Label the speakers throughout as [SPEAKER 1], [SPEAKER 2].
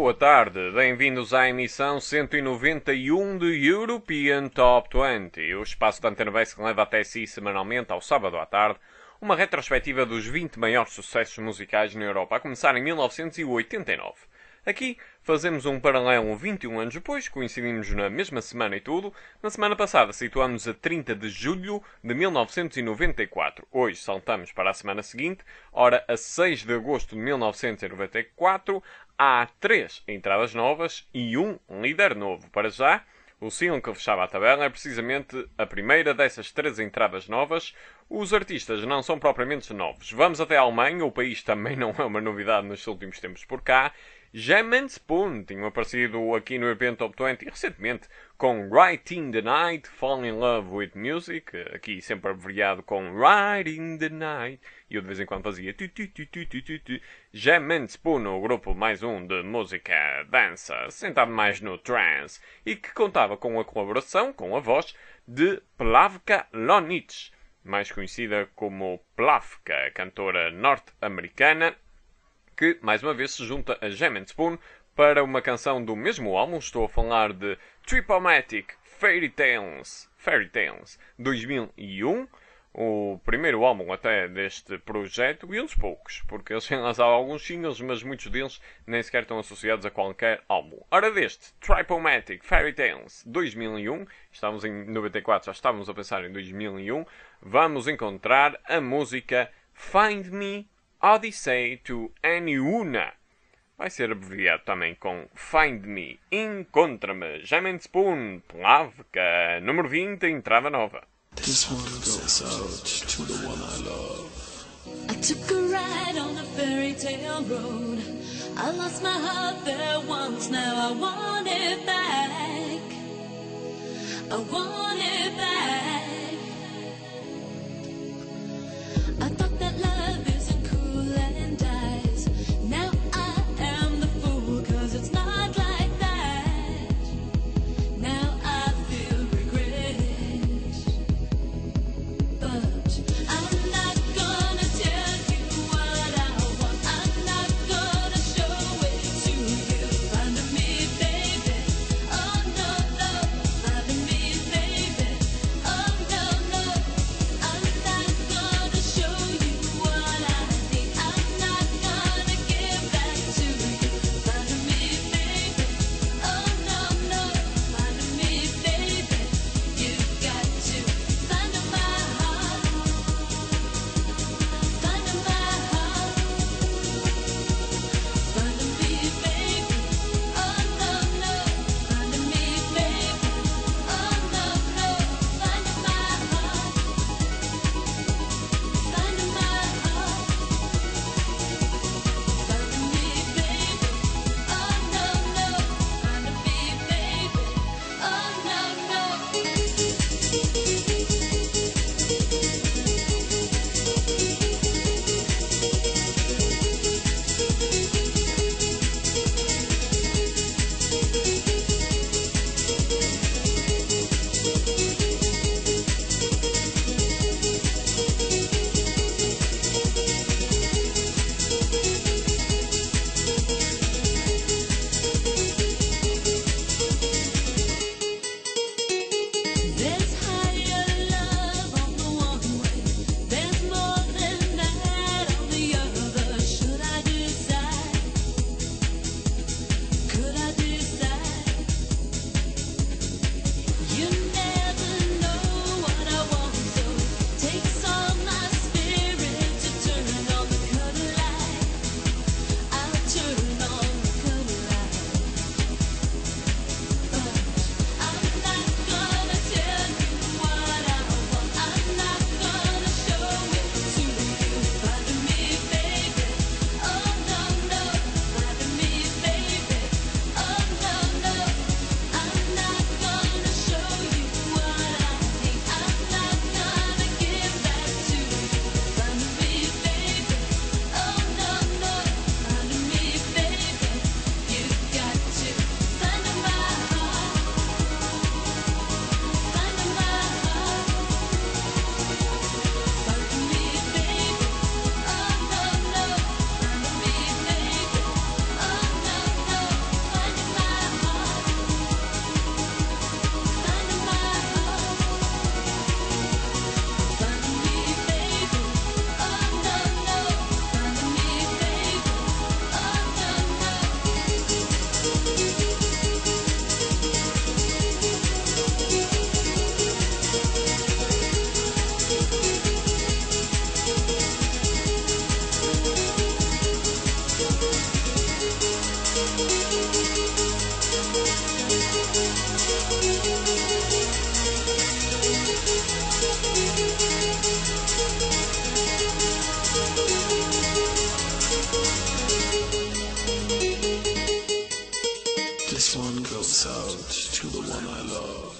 [SPEAKER 1] boa tarde, bem-vindos à emissão 191 do European Top 20, o espaço da Antena Base que leva até si semanalmente, ao sábado à tarde, uma retrospectiva dos 20 maiores sucessos musicais na Europa, a começar em 1989. Aqui fazemos um paralelo 21 anos depois, coincidimos na mesma semana e tudo. Na semana passada situámos a 30 de julho de 1994. Hoje saltamos para a semana seguinte, ora a 6 de agosto de 1994. Há 3 entradas novas e um líder novo. Para já, o single que fechava a tabela é precisamente a primeira dessas 3 entradas novas. Os artistas não são propriamente novos. Vamos até a Alemanha, o país também não é uma novidade nos últimos tempos por cá. Jam and Spoon tinham aparecido aqui no European Top 20 recentemente com Right in the Night, Fall in Love with Music, aqui sempre abreviado com Right in the Night, e eu de vez em quando fazia Jam and Spoon, o grupo mais um de música dança, sentado mais no trance, e que contava com a colaboração, com a voz, de Plavka Lonic, mais conhecida como Plavka, cantora norte-americana, que, mais uma vez, se junta a Jam and Spoon para uma canção do mesmo álbum. Estou a falar de Tripomatic Fairy Tales 2001, o primeiro álbum até deste projeto, e uns poucos, porque eles têm lançado alguns singles, mas muitos deles nem sequer estão associados a qualquer álbum. Ora, deste Tripomatic Fairy Tales 2001, estávamos em 94, já estávamos a pensar em 2001, vamos encontrar a música Find Me Odyssey to Aniuna. Vai ser abreviado também com Find Me. Encontra-me. Jam and Spoon. Plavka. Número 20. Entrada nova.
[SPEAKER 2] This one goes out to the one I love.
[SPEAKER 3] I took a ride on a fairy tale road. I lost my heart there once. Now I want it back. I want it back. I thought that love isn't cool and dies. Now I am the fool, 'cause it's not like that. Now I feel regret. But I'm not gonna tell you what I want. I'm not gonna show it to you. Find me, baby. Oh no, no. Find me, baby.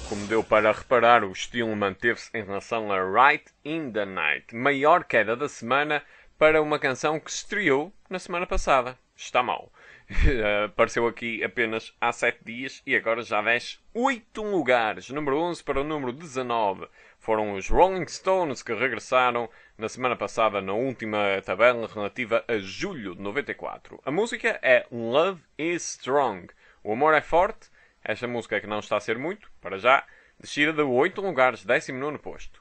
[SPEAKER 1] Como deu para reparar, o estilo manteve-se em relação a Right in the Night, maior queda da semana para uma canção que se estreou na semana passada. Está mal. Apareceu aqui apenas há 7 dias e agora já desce 8 lugares. Número 11 para o número 19. Foram os Rolling Stones que regressaram na semana passada na última tabela relativa a julho de 94. A música é Love is Strong. O amor é forte. Esta música que não está a ser muito, para já, descida de 8 lugares, 19º posto.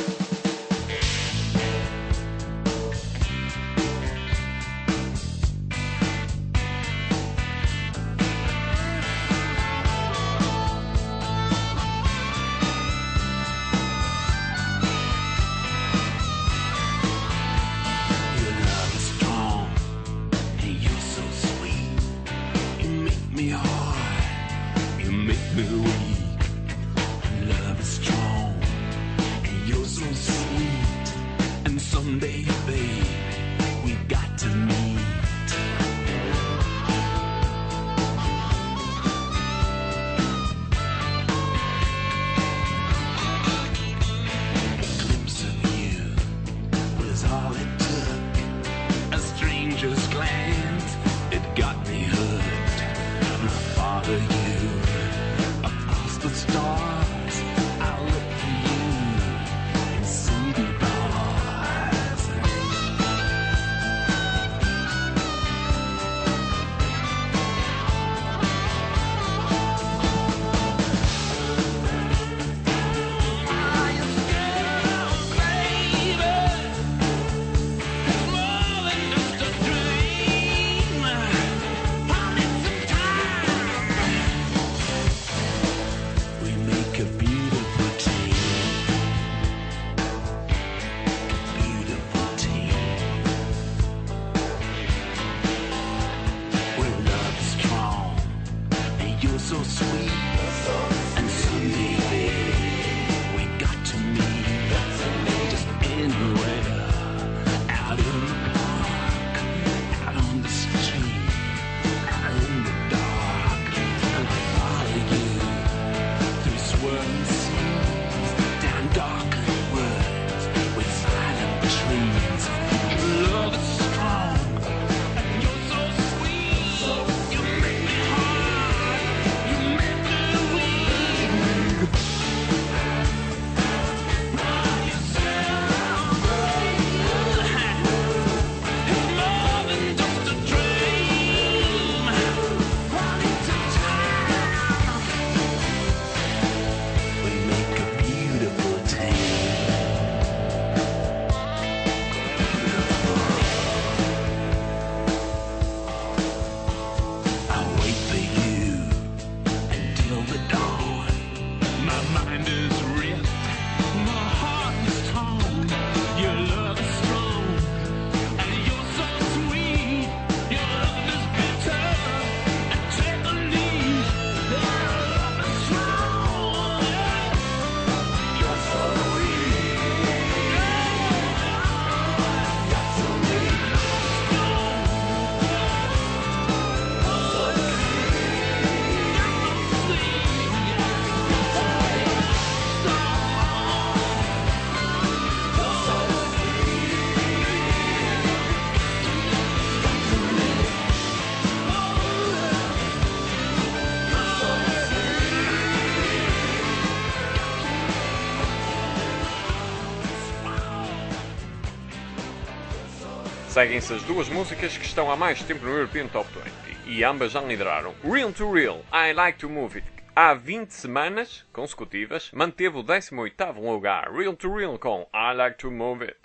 [SPEAKER 1] Seguem-se as duas músicas que estão há mais tempo no European Top 20 e ambas já lideraram. Real to Real, I Like to Move It, há 20 semanas consecutivas, manteve o 18º lugar. Real to Real com I Like to Move It.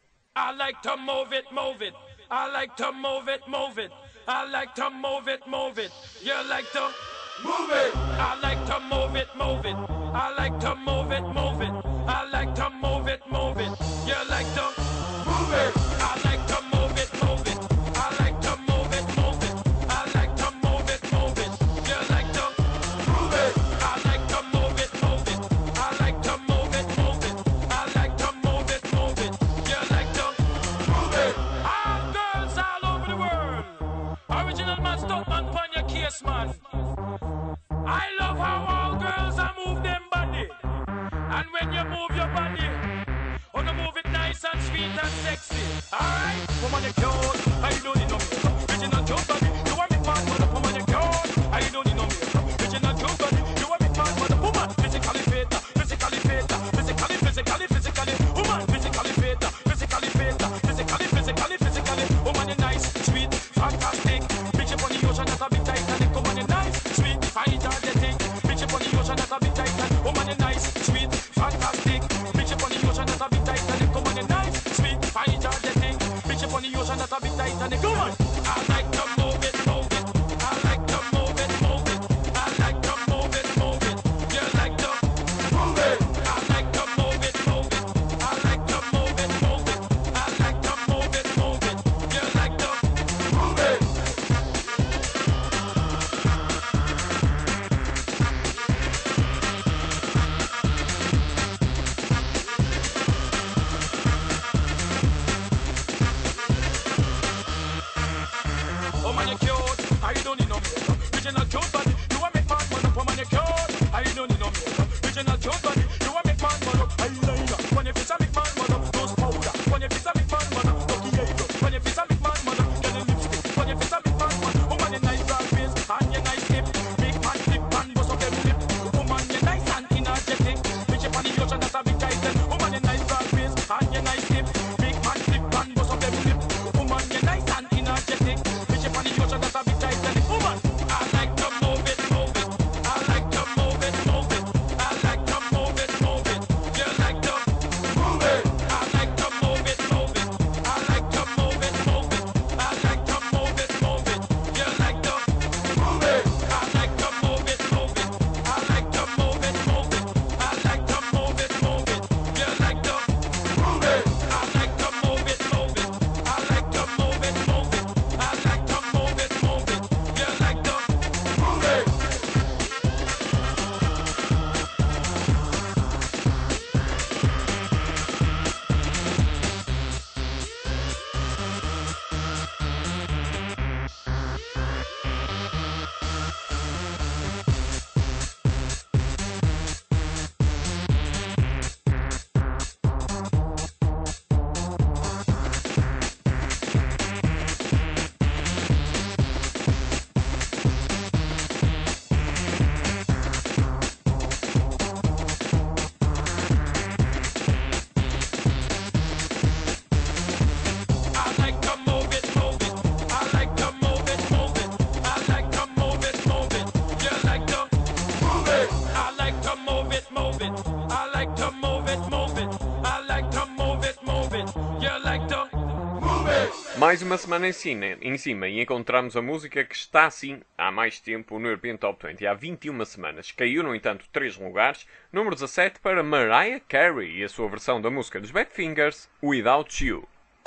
[SPEAKER 4] I like to move it, move it. I like to move it, move it. I like to move it, move it. You like to move it. I like to move it, move it. I like to move it, move it. I like to move it, move it. You like to move it. I like to move it, move it. I like to move it, move it. I like to move it, move it. You like to move it. I like to move it, move it. I like to move it, move it. I like to move it, move it. You like to move it. All girls all over the world. Original man, stuck man, pon your case, man. I love how all girls are move them body.
[SPEAKER 1] Mais uma semana em cima e encontramos a música que está assim há mais tempo no European Top 20. Há 21 semanas. Caiu, no entanto, 3 lugares. Número 17 para Mariah Carey e a sua versão da música dos Badfingers, Without You.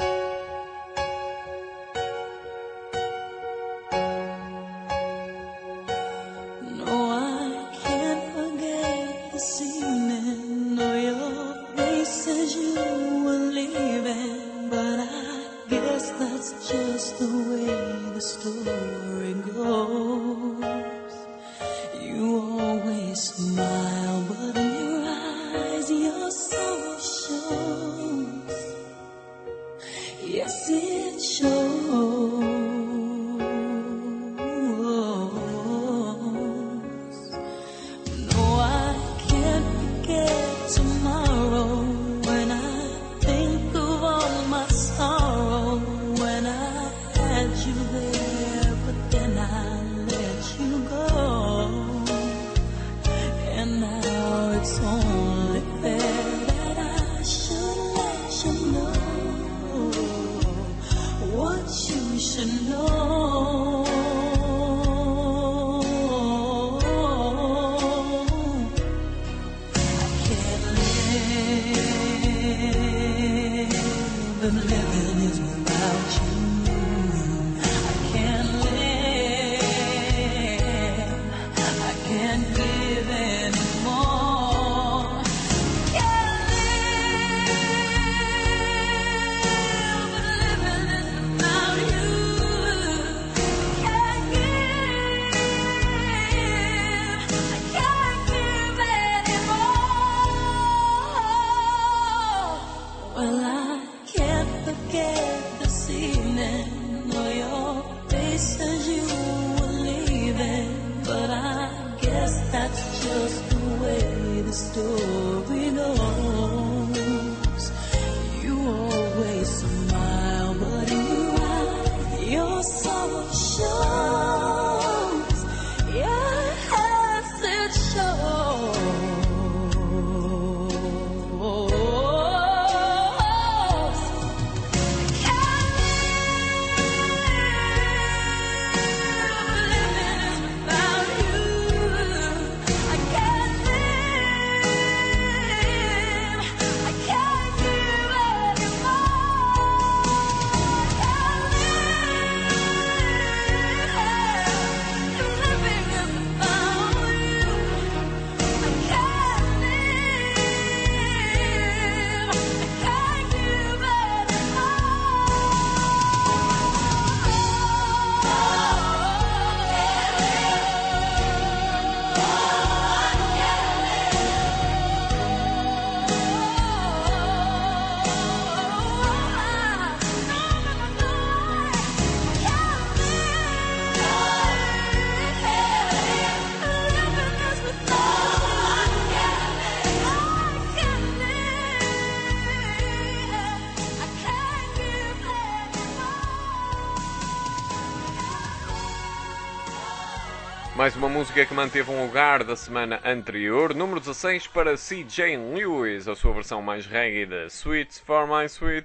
[SPEAKER 1] Mais uma música que manteve um lugar da semana anterior. Número 16 para C.J. Lewis, a sua versão mais reggae de Sweets for My Sweet.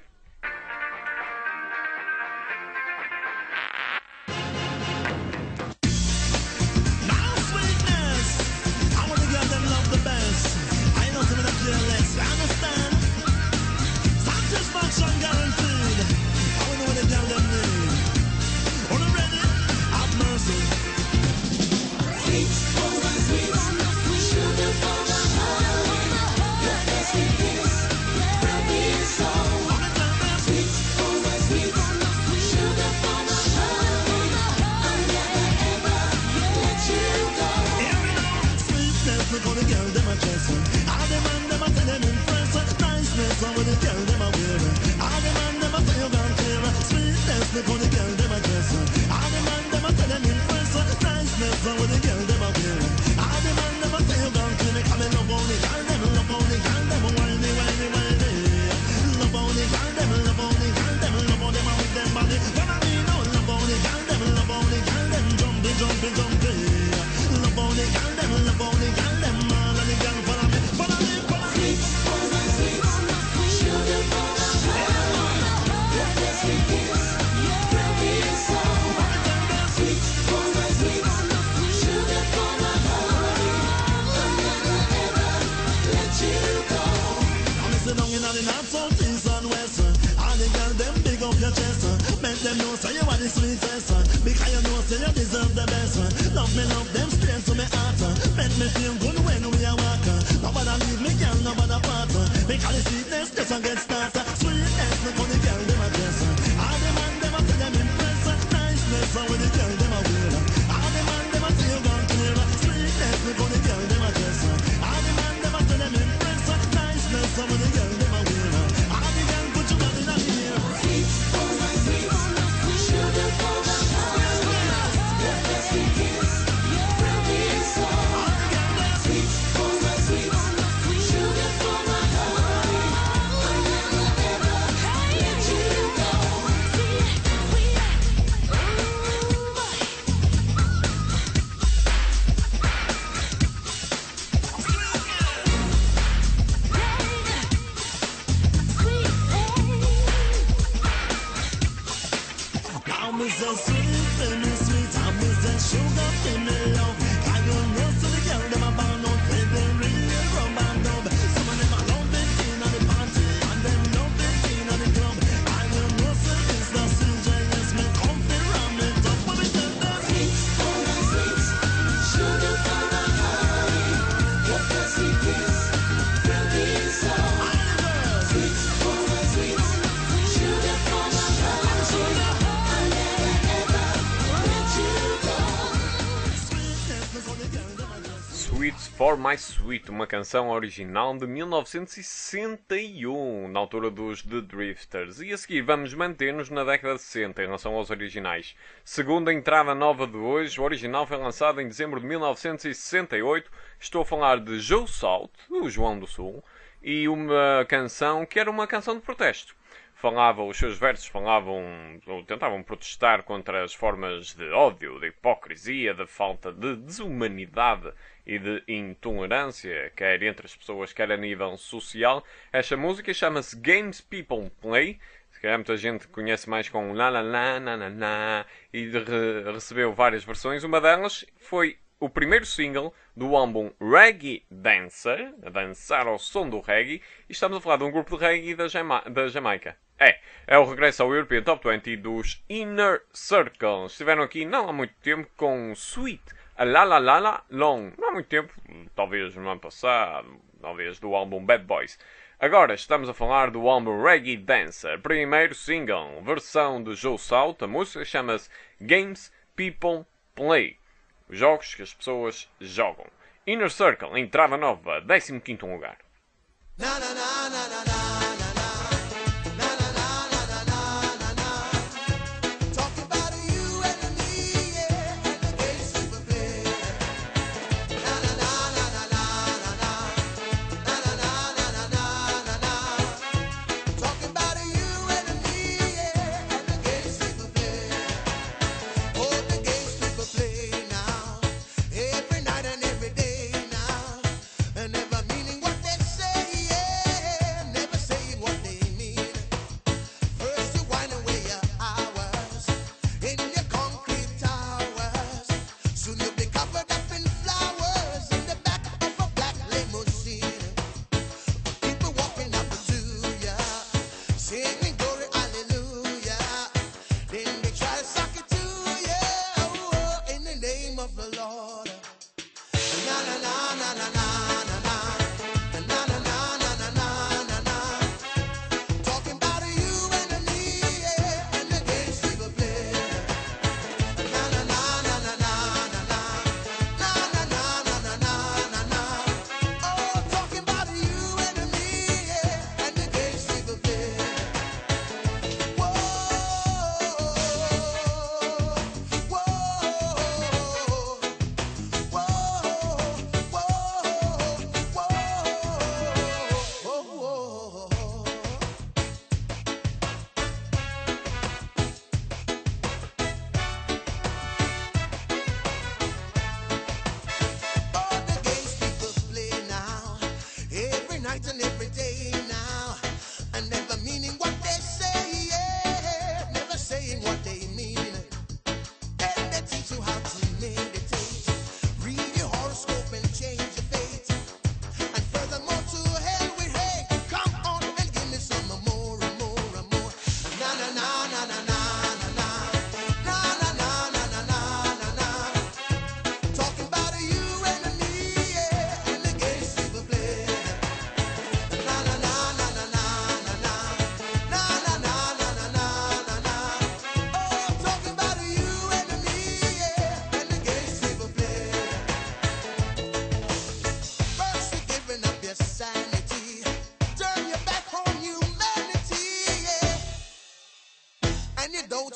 [SPEAKER 5] the north, south, east and west. All the girls them big up your chest. Make them know say you are the sweetest. Because you know say you deserve the best. Love them straight to me heart. Make me feel good when we are walking. Nobody leave me, girl, nobody part. Because the sweetness just a get started. Sweetness, look how the girl them a dress. All the man them a say them impress. Niceness, when the girl them a wear. All the man them a say you gone clear. Sweetness, look how the girl them a dress. All the man them a say them impress. Niceness, when the girl them a wear. All the girl put you down in a ear.
[SPEAKER 3] Sweet, oh my sweet, sugar for my heart. Your best kiss, your pretty song. Sweet, oh my sweet, sugar for my heart. I never ever let you go.
[SPEAKER 5] I'm so sweet, baby, sweet. I'm so sugar, baby, love. I don't know so the girl them a bound out, baby, real rum and dub. Some of them a love it in on the party, and them love it in on the club. I don't know so it's the CJS, me come fi ram it up, but me tell them.
[SPEAKER 3] Sweet, oh my sweet, sugar for my heart. Your pussy kiss, pretty song. Sweet, oh my sweet, sugar for my heart. I never ever let you go.
[SPEAKER 1] Sweets for My Sweet, uma canção original de 1961, na altura dos The Drifters. E a seguir vamos manter-nos na década de 60 em relação aos originais. Segundo a entrada nova de hoje, o original foi lançado em dezembro de 1968. Estou a falar de Joe South, do João do Sul, e uma canção que era uma canção de protesto. Os seus versos tentavam protestar contra as formas de ódio, de hipocrisia, de falta de desumanidade e de intolerância, quer entre as pessoas, quer a nível social. Esta música chama-se Games People Play. Se calhar muita gente conhece mais com la la la na na na, e recebeu várias versões. Uma delas foi o primeiro single do álbum Reggae Dancer, a dançar ao som do reggae, e estamos a falar de um grupo de reggae da Jamaica. É o regresso ao European Top 20 dos Inner Circle. Estiveram aqui não há muito tempo com Sweet, a La La La La Long. Não há muito tempo, talvez no ano passado, talvez do álbum Bad Boys. Agora estamos a falar do álbum Reggae Dancer, primeiro single, versão de Joe South. A música chama-se Games People Play. Os jogos que as pessoas jogam. Inner Circle, entrada nova, 15º lugar.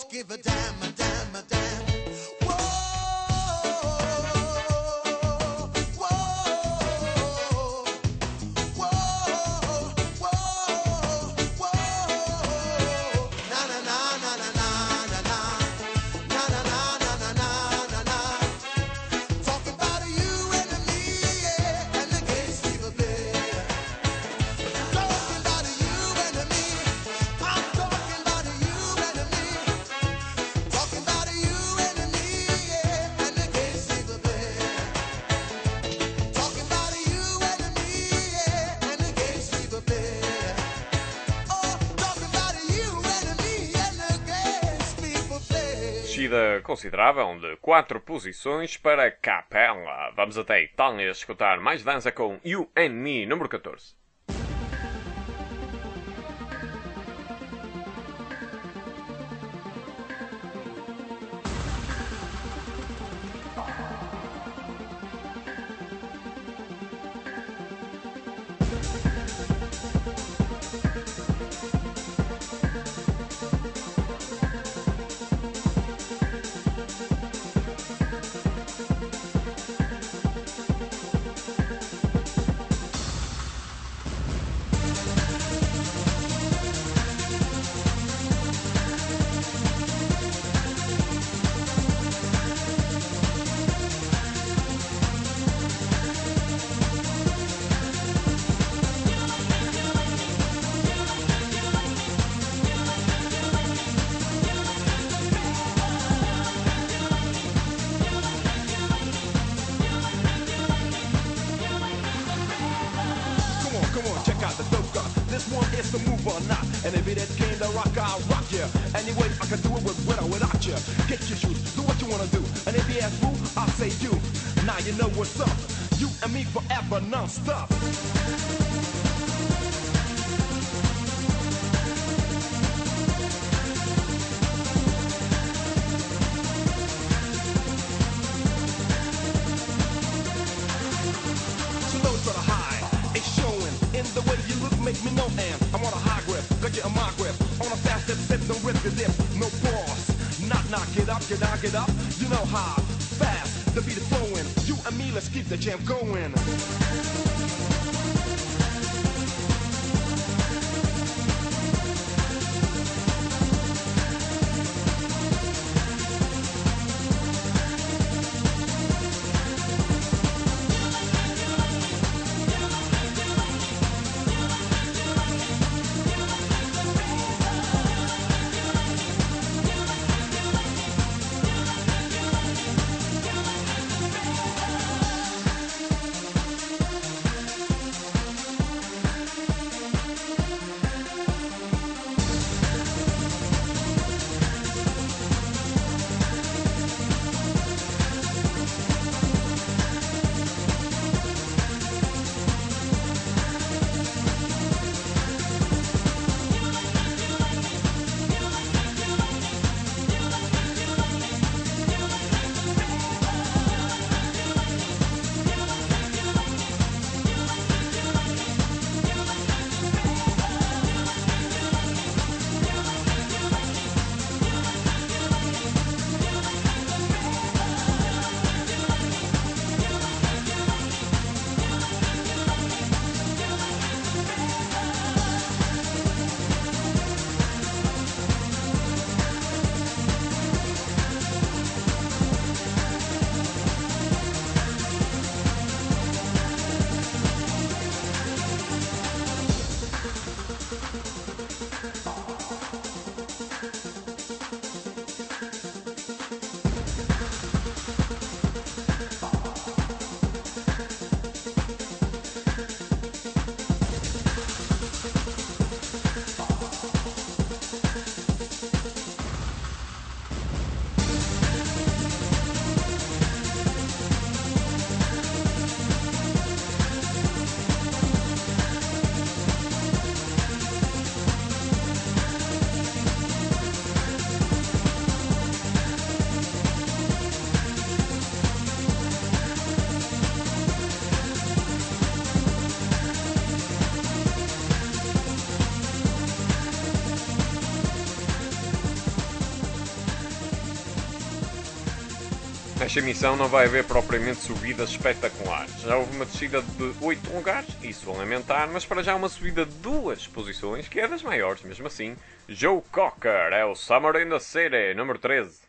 [SPEAKER 5] give a damn, a damn, a damn. Whoa, whoa, whoa, whoa, whoa. Na na na na na na na na na na na na na na. Talking about you and me, yeah, and the games people play. Talking about you and me. I'm talking about you and me. Talking about you and me, yeah, and the games people play. Talking about you and me, yeah, and the games people play. Oh, talking about you and me, and the games people play.
[SPEAKER 1] Descida considerável de 4 posições para Capella. Vamos até a Itália escutar mais dança com You and Me, número 14.
[SPEAKER 6] Come on, check out the dope gun. This one is the move or not. And if it is came to rock, I'll rock ya. Anyway, I can do it with or without ya. Get your shoes, do what you wanna do. And if you ask who, I'll say you. Now you know what's up. You and me forever, non-stop. Slow to the high, it's showing in the way you look, make me know. And I'm on a high grip, got you on my grip. On a fast step, no risk of dip, no pause. Knock, get up, get up. You know how fast the beat is flowing. You and me, let's keep the jam going.
[SPEAKER 1] Nesta emissão não vai haver propriamente subidas espetaculares. Já houve uma descida de 8 lugares, isso a lamentar, mas para já uma subida de 2 posições, que é das maiores mesmo assim. Joe Cocker é o Summer in the City, número 13.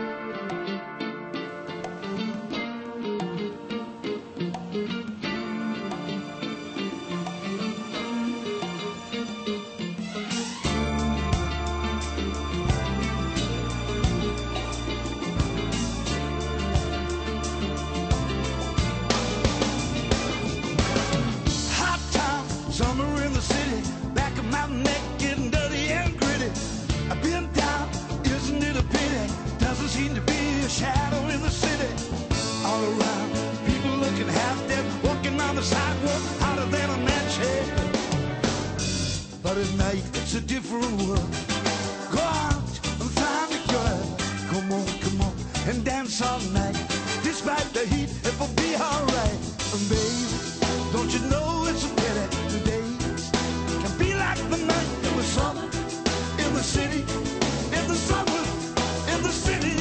[SPEAKER 5] Hot town, summer in the city, back of my neck getting dirty and gritty. I've been down, isn't it a pity? Doesn't seem to be a shadow in the city. All around, people looking half dead, walking on the sidewalk, hotter than a match head. But at night, it's a different world. Go out and find a girl. Come on, and dance all night. Despite the heat, it will be alright. And baby, don't you know it's a pity the days can be like the night in the summer, in the city, in the summer, in the city.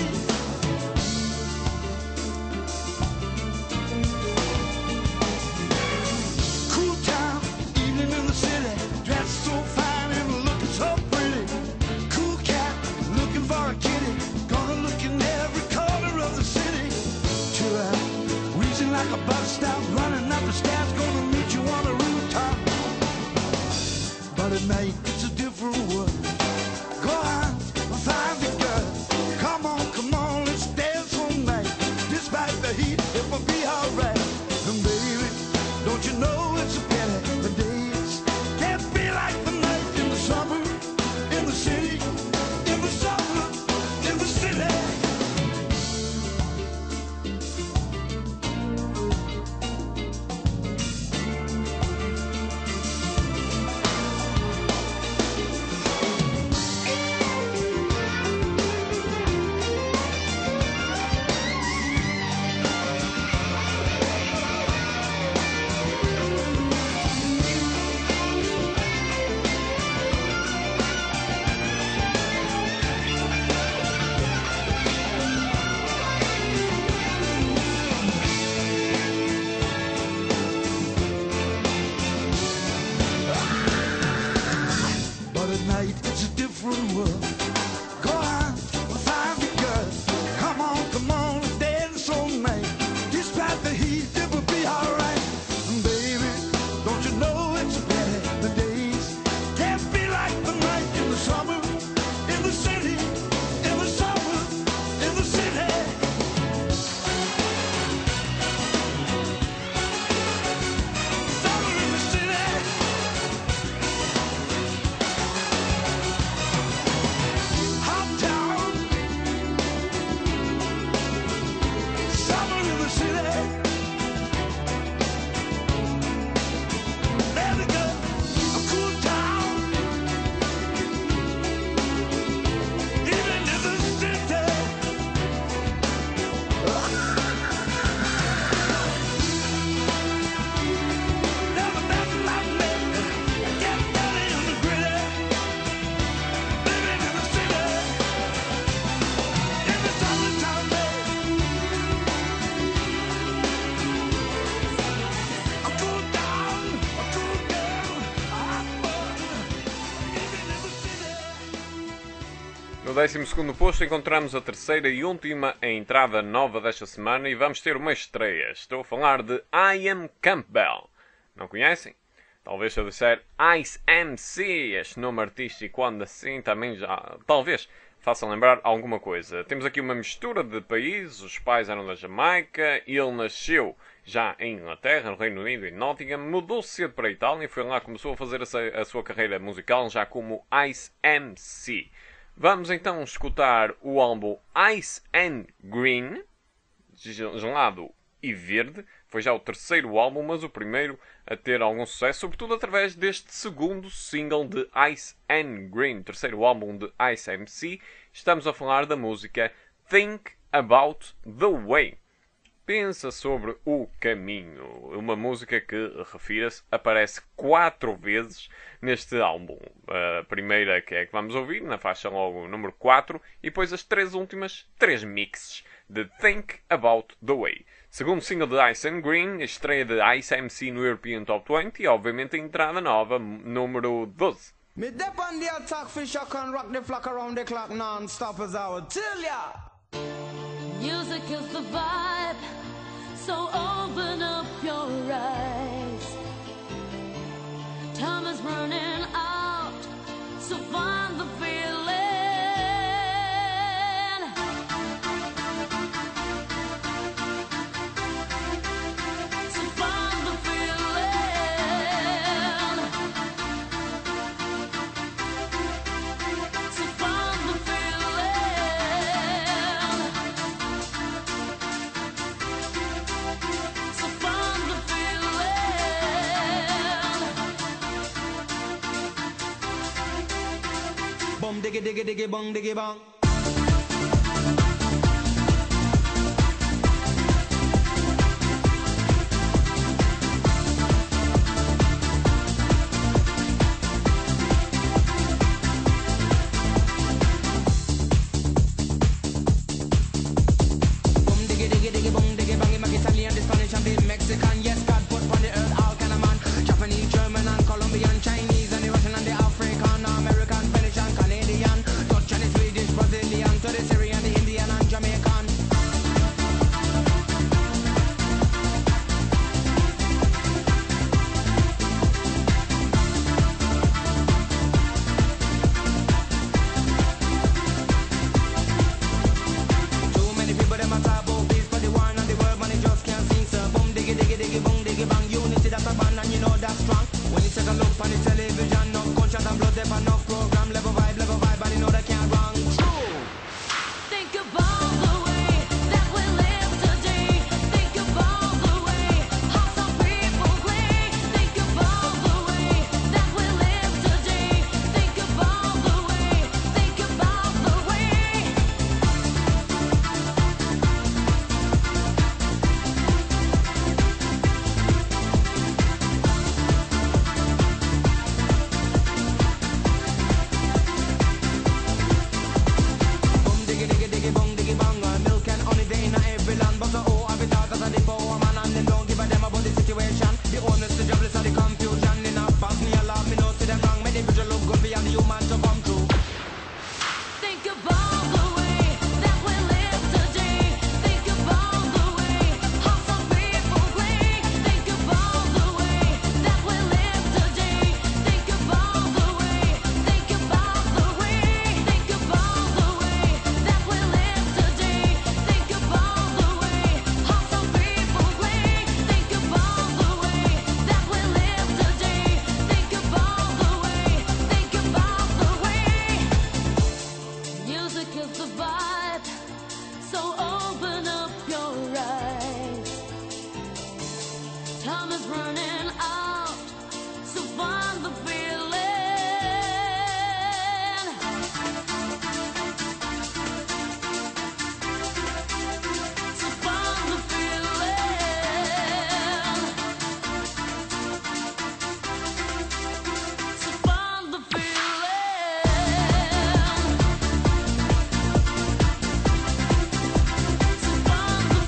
[SPEAKER 5] Cool town, evening in the city, dressed so fine and looking so pretty. Cool cat, looking for a kitty, gonna look in every corner of the city. Chill out, wheezing like a bus stop, running up the stairs, gonna meet you on the rooftop. But at night, it's a different world. Go out and find the girl. Come on, let's dance all night. Despite the heat, it will be alright. And baby, don't you know it's a pity the days can't be like the night in the summer, in the city, in the summer, in the city. But at night it's a different world. Go out and find the girl. Come on, let's dance all night. Despite the heat, it will be alright. And baby, don't you know it's a pity the days can't be like the night in the summer, in the city, in the summer, in the city. Summer in the city. Hot town, summer in the city. There we go, a cool town, even in the city. Never met my man, get dirty and gritty. Living in the city, in the summertime, babe. A cool town, a cool girl, a hot bun, living in the city.
[SPEAKER 1] No 12º posto encontramos a terceira e última entrada nova desta semana e vamos ter uma estreia. Estou a falar de I Am Campbell. Não conhecem? Talvez se eu disser Ice MC, este nome artístico, quando assim também já... talvez faça lembrar alguma coisa. Temos aqui uma mistura de países, os pais eram da Jamaica, ele nasceu já em Inglaterra, no Reino Unido, em Nottingham, mudou-se cedo para a Itália e foi lá que começou a fazer a sua carreira musical já como Ice MC. Vamos então escutar o álbum Ice and Green, gelado e verde. Foi já o terceiro álbum, mas o primeiro a ter algum sucesso, sobretudo através deste segundo single de Ice and Green, terceiro álbum de Ice MC. Estamos a falar da música Think About the Way. Pensa sobre o caminho. Uma música que, refira-se, aparece 4 vezes neste álbum. A primeira que é que vamos ouvir, na faixa logo número 4, e depois as 3 últimas, 3 mixes de Think About The Way. Segundo single de Ice and Green, estreia de Ice MC no European Top 20 e, obviamente, a entrada nova, número 12.
[SPEAKER 7] Me dep on the attack for shock and rock the flock around the clock non-stop as I would tell ya.
[SPEAKER 3] Music is the vibe, so open up your eyes. Time is running out, so find the feeling. So find the feeling. So find the feeling. So find the feeling.
[SPEAKER 7] Bum diggy diggy diggy bong diggy bong. Bum diggy diggy diggy bong diggy bang. Make Italian, the Spanish and the Mexican. Yes, God put on the earth all kind of man. Japanese, German and Colombian, Chinese and the Russian and the African, American, Spanish and Canadian, Dutch and the Swedish, Brazilian, to the Syrian, the Indian and Jamaican. Too many people them a talk about peace, but the war and the world man they just can't sing. So boom diggy diggy diggy boom diggy bang. Unity that's a band and you know that's strong. When you take a look on the television, no conscience and blood, there no program, level vibe, and you know they can't wrong. True.
[SPEAKER 3] Think about the way that we live today. Think about the way how some people play. Think about the way that we live today. Think about the way. Think about the way.
[SPEAKER 7] Boom diggy diggy diggy bong diggy bang. Milk and honey they in every land, but the oh have it all 'cause of the power man and them don't give a damn about the situation. The honest, the jobless, and the confusion. In a fast me alarm, me know see them wrong. Make the visual look good beyond the human to come true.
[SPEAKER 3] Think about the way that we live today. Think about the way how some people play. Think about the way that we live today. Think about the way. Think about the way. Think about the way that we live today. Think about the way how some people play. Think about the way that we live today. Think about the way. Think about the way. Music is the vibe, so open up your eyes. Time is running out, so find the feeling. So find the feeling. So find the feeling. So find the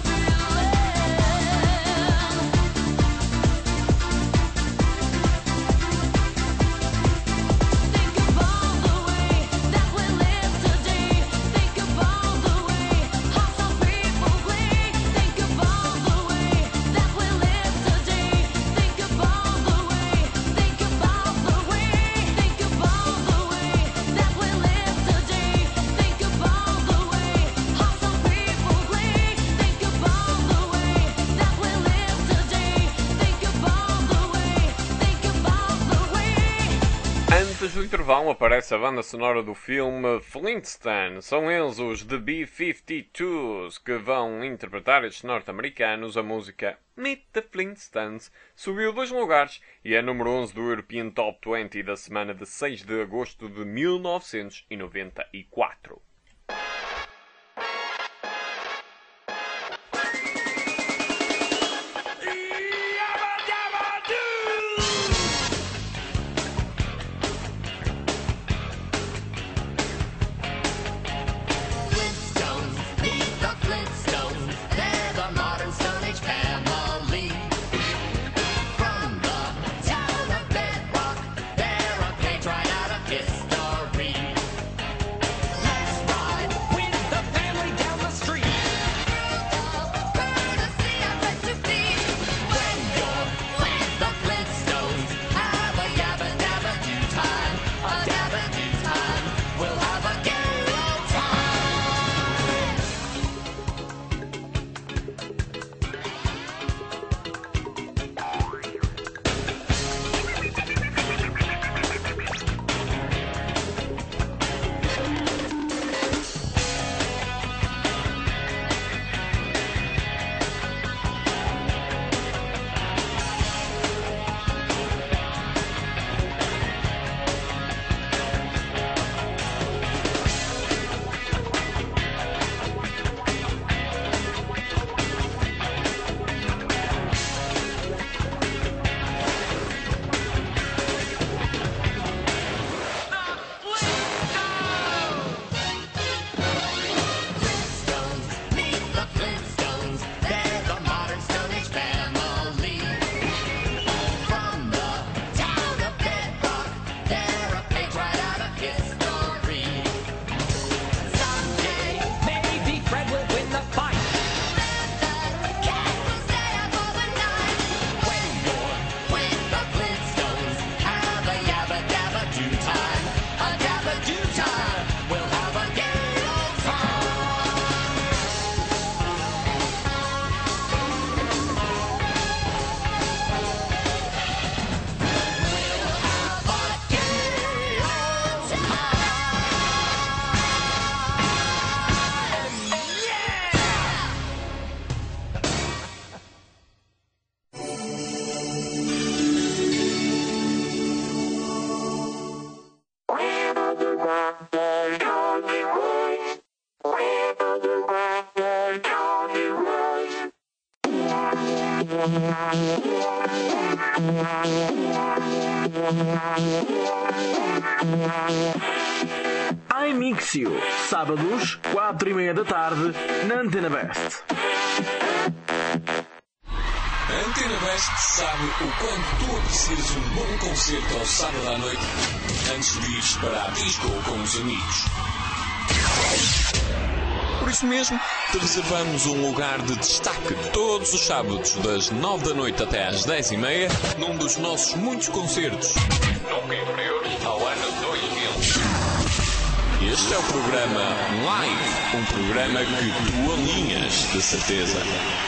[SPEAKER 3] feeling. Think about the way that we live today. Think about the way how some people play. Think about the way that we live today. Think about the way. Think about the way. Think about the way that we live today. Think about the way how some people play. Think about the way that we live today. Think about the way. Think about the way.
[SPEAKER 1] Antes do intervalo aparece a banda sonora do filme Flintstone. São eles os The B-52s que vão interpretar estes norte-americanos. A música Meet the Flintstones subiu 2 lugares e é número 11 do European Top 20 da semana de 6 de agosto de 1994.
[SPEAKER 8] iMixio, sábados, 4:30 da tarde, na Antena Best.
[SPEAKER 2] A Antena Best sabe o quanto tu aprecias um bom concerto ao sábado à noite antes de ires para a disco com os amigos. Por isso mesmo, te reservamos um lugar de destaque todos os sábados, das 9 da noite até às 10:30, num dos nossos muitos concertos, nunca inferiores ao ano 2000. Este é o programa Live, um programa que tu alinhas, de certeza.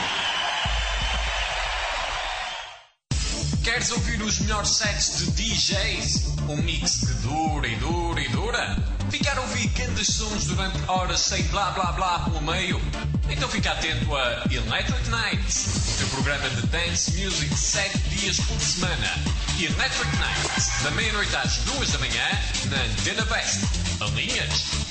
[SPEAKER 2] Queres ouvir os melhores sets de DJs? Um mix que dura e dura e dura? Ficar a ouvir grandes sons durante horas sem blá blá blá pelo meio? Então fica atento a Electric Nights, o teu programa de dance music 7 dias por semana. Electric Nights, da meia-noite às 2 da manhã, na Antena Best. Alinhas?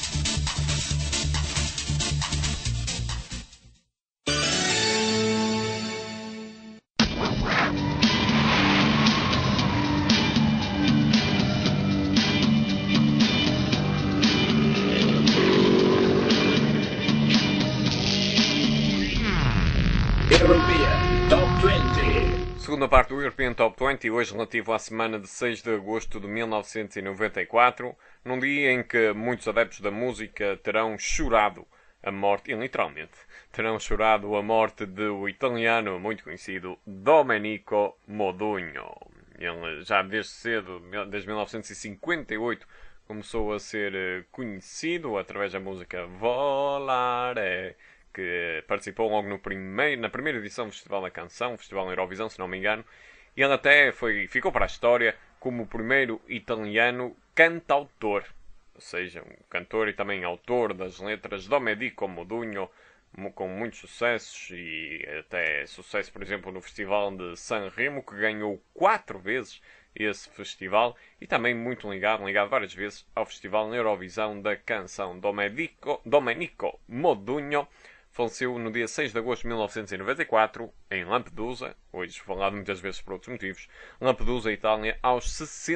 [SPEAKER 1] Segunda parte do European Top 20, hoje relativo à semana de 6 de agosto de 1994, num dia em que muitos adeptos da música terão chorado a morte, e literalmente, terão chorado a morte do italiano muito conhecido Domenico Modugno. Ele já desde cedo, desde 1958, começou a ser conhecido através da música Volare, que participou logo na primeira edição do Festival da Canção, Festival Eurovisão, se não me engano, e ele até ficou para a história como o primeiro italiano cantautor, ou seja, um cantor e também autor das letras Domenico Modugno, com muitos sucessos, e até sucesso, por exemplo, no Festival de Sanremo, que ganhou 4 vezes esse festival, e também muito ligado várias vezes ao Festival Eurovisão da Canção. Domenico Modugno faleceu no dia 6 de agosto de 1994, em Lampedusa, hoje falado muitas vezes por outros motivos, Lampedusa, Itália, aos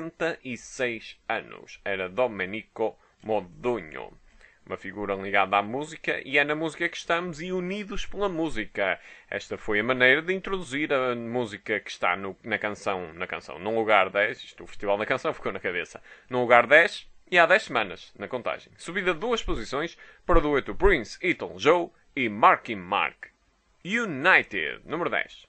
[SPEAKER 1] 66 anos. Era Domenico Modugno, uma figura ligada à música, e é na música que estamos e unidos pela música. Esta foi a maneira de introduzir a música que está na canção. Num lugar 10, o Festival da Canção ficou na cabeça, num lugar 10, e há 10 semanas na contagem. Subida de 2 posições para o dueto Prince, Elton John e Marky Mark. United, número 10.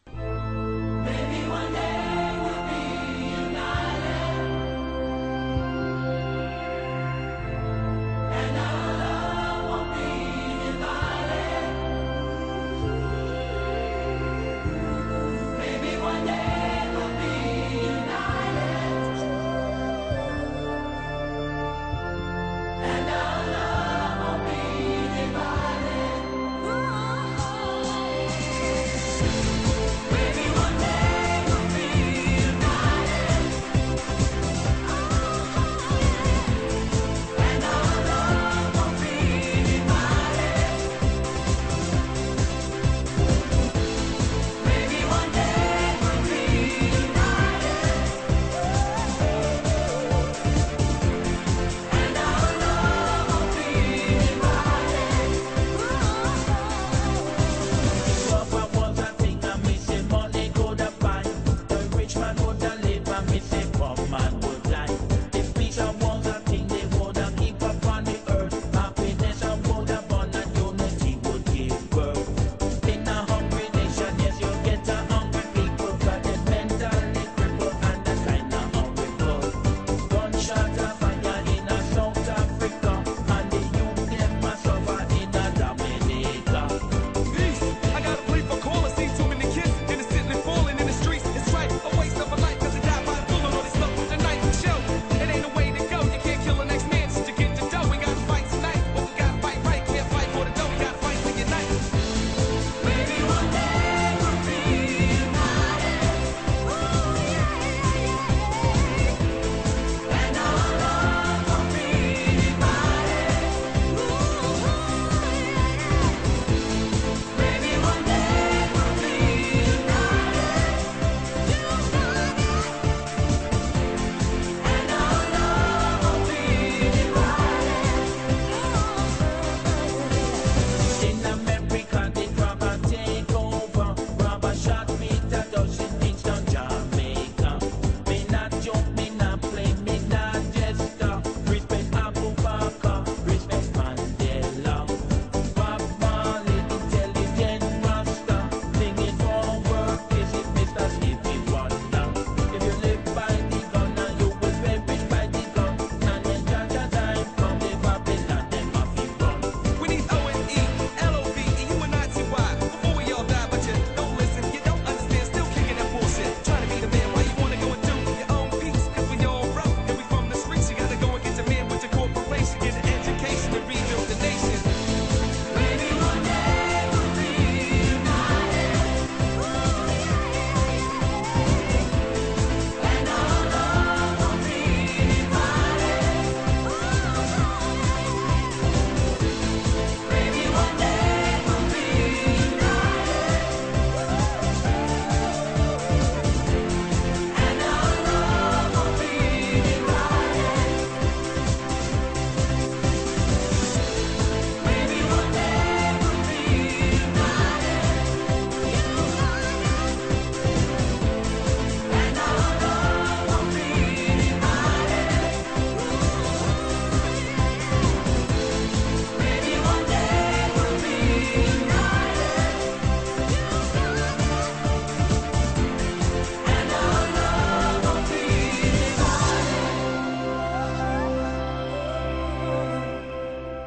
[SPEAKER 3] Oh,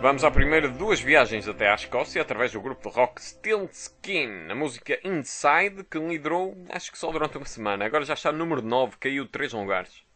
[SPEAKER 1] Vamos à primeira de duas viagens até à Escócia através do grupo de rock Stiltskin, a música Inside, que liderou acho que só durante uma semana. Agora já está no número 9, caiu de 3 lugares.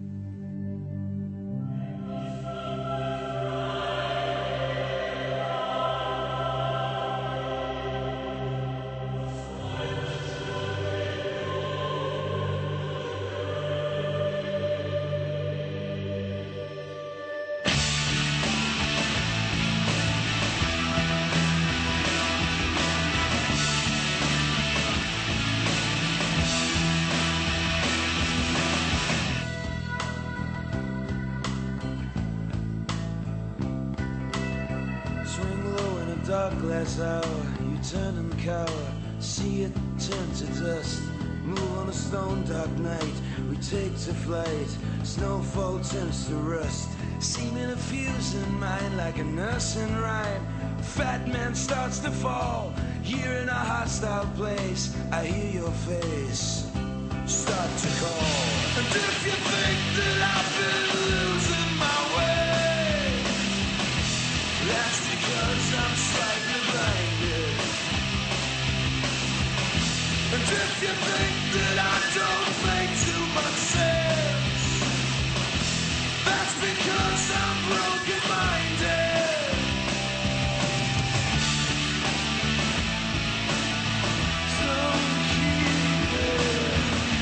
[SPEAKER 9] Swing low in a dark glass hour, you turn and cower, see it turn to dust. Move on a stone dark night, we take to flight, snowfall turns to rust. Seeming to fuse in mind like a nursing rhyme. Fat man starts to fall, here in a hostile place, I hear your face start to call. And if you think that I've been losing my way, that's because I'm slightly blinded. And if you think that I don't make too much sense, that's because I'm broken-minded. Don't keep it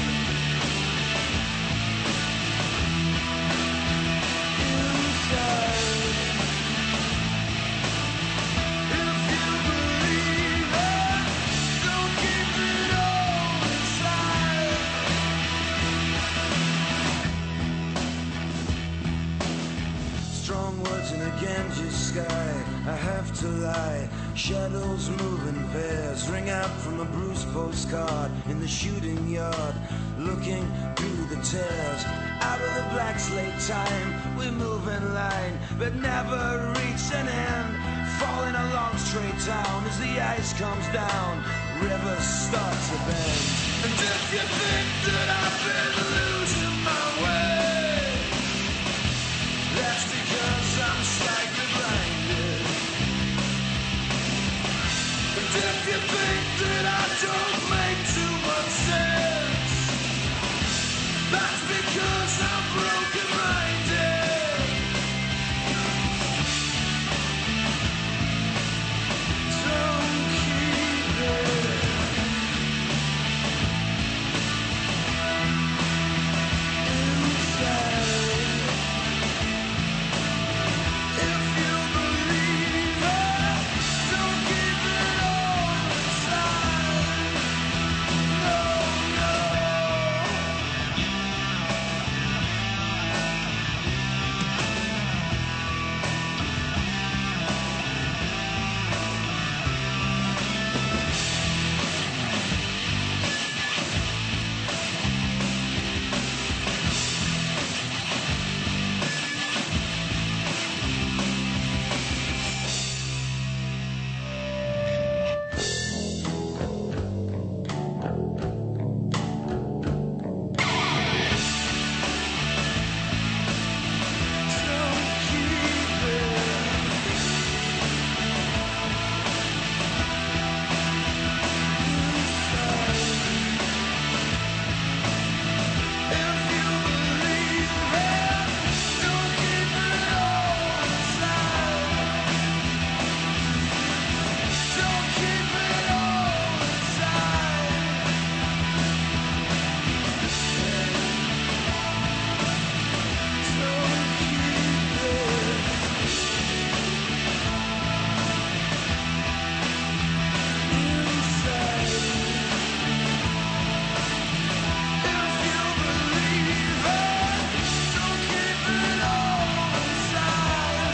[SPEAKER 9] inside. If you believe it, don't keep it all inside. Strong words in a Ganges sky, I have to lie. Shadows move in pairs, ring out from a bruised postcard in the shooting yard, looking through the tears. Out of the black slate time, we move in line, but never reach an end. Falling along straight down as the ice comes down, rivers start to bend. And if you think that I've been losing my way, that's because I'm slightly blinded. And if you think that I don't make too much sense, that's because I'm broken-minded. Don't keep it inside. If you believe it, don't keep it all inside. No, no. Don't keep it inside. If you believe it, don't keep it all inside. Don't keep it all inside. Don't keep it inside. If you believe it, don't keep it all inside.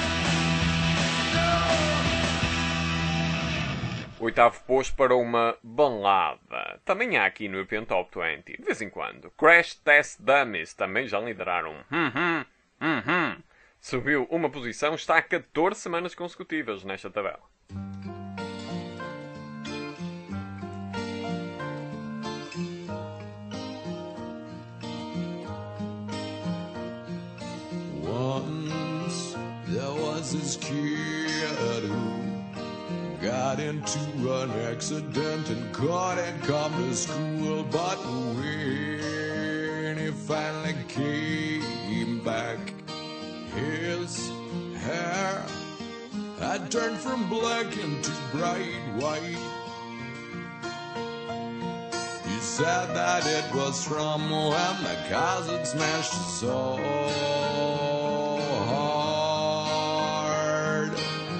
[SPEAKER 9] No.
[SPEAKER 1] Oitavo posto para uma balada. Também há aqui no European Top 20, de vez em quando. Crash Test Dummies também já lideraram. Subiu uma posição, está há 14 semanas consecutivas nesta tabela.
[SPEAKER 9] Once there was this kid
[SPEAKER 10] got into an accident and couldn't come to school. But when he finally came back, his hair had turned from black into bright white. He said that it was from when the cars had smashed so hard.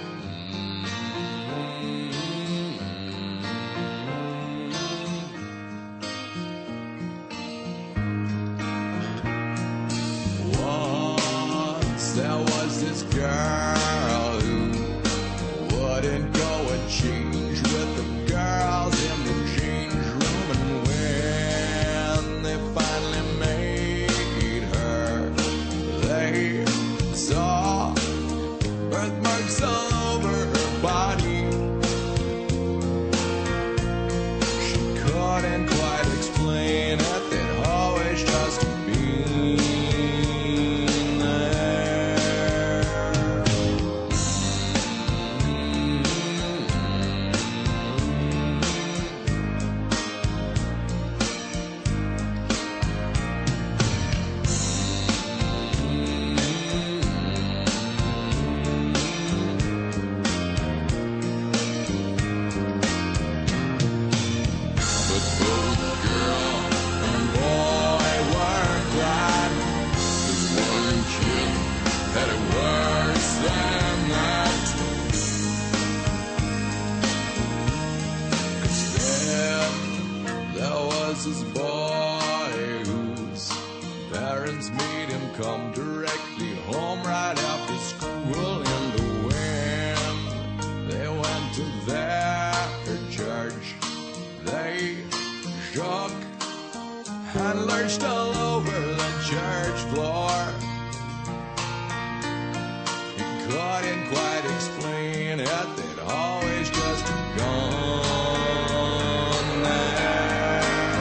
[SPEAKER 10] Once there was this girl who wouldn't go and change with the girls in the change room, and when they finally made her, they saw birthmarks all over her body. She couldn't quite explain it, they'd always just been there. But both girl and boy were glad, 'cause one kid had it worse than that. 'Cause then there was this boy whose parents made him come directly home right after school, and when they went to their church, they shook and lurched all over the church floor. He couldn't quite explain it, they'd always just gone there.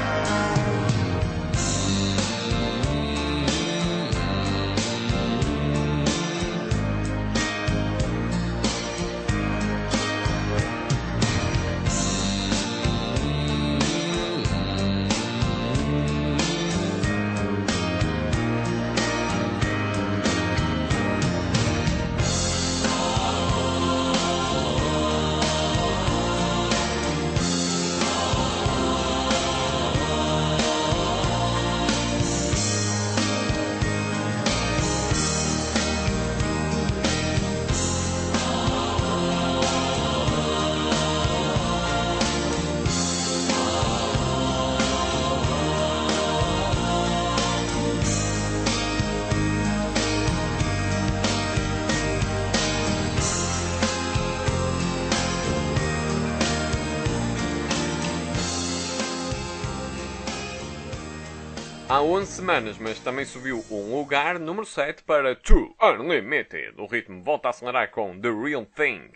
[SPEAKER 1] Há 11 semanas, mas também subiu um lugar, número 7, para True Unlimited. O ritmo volta a acelerar com The Real Thing.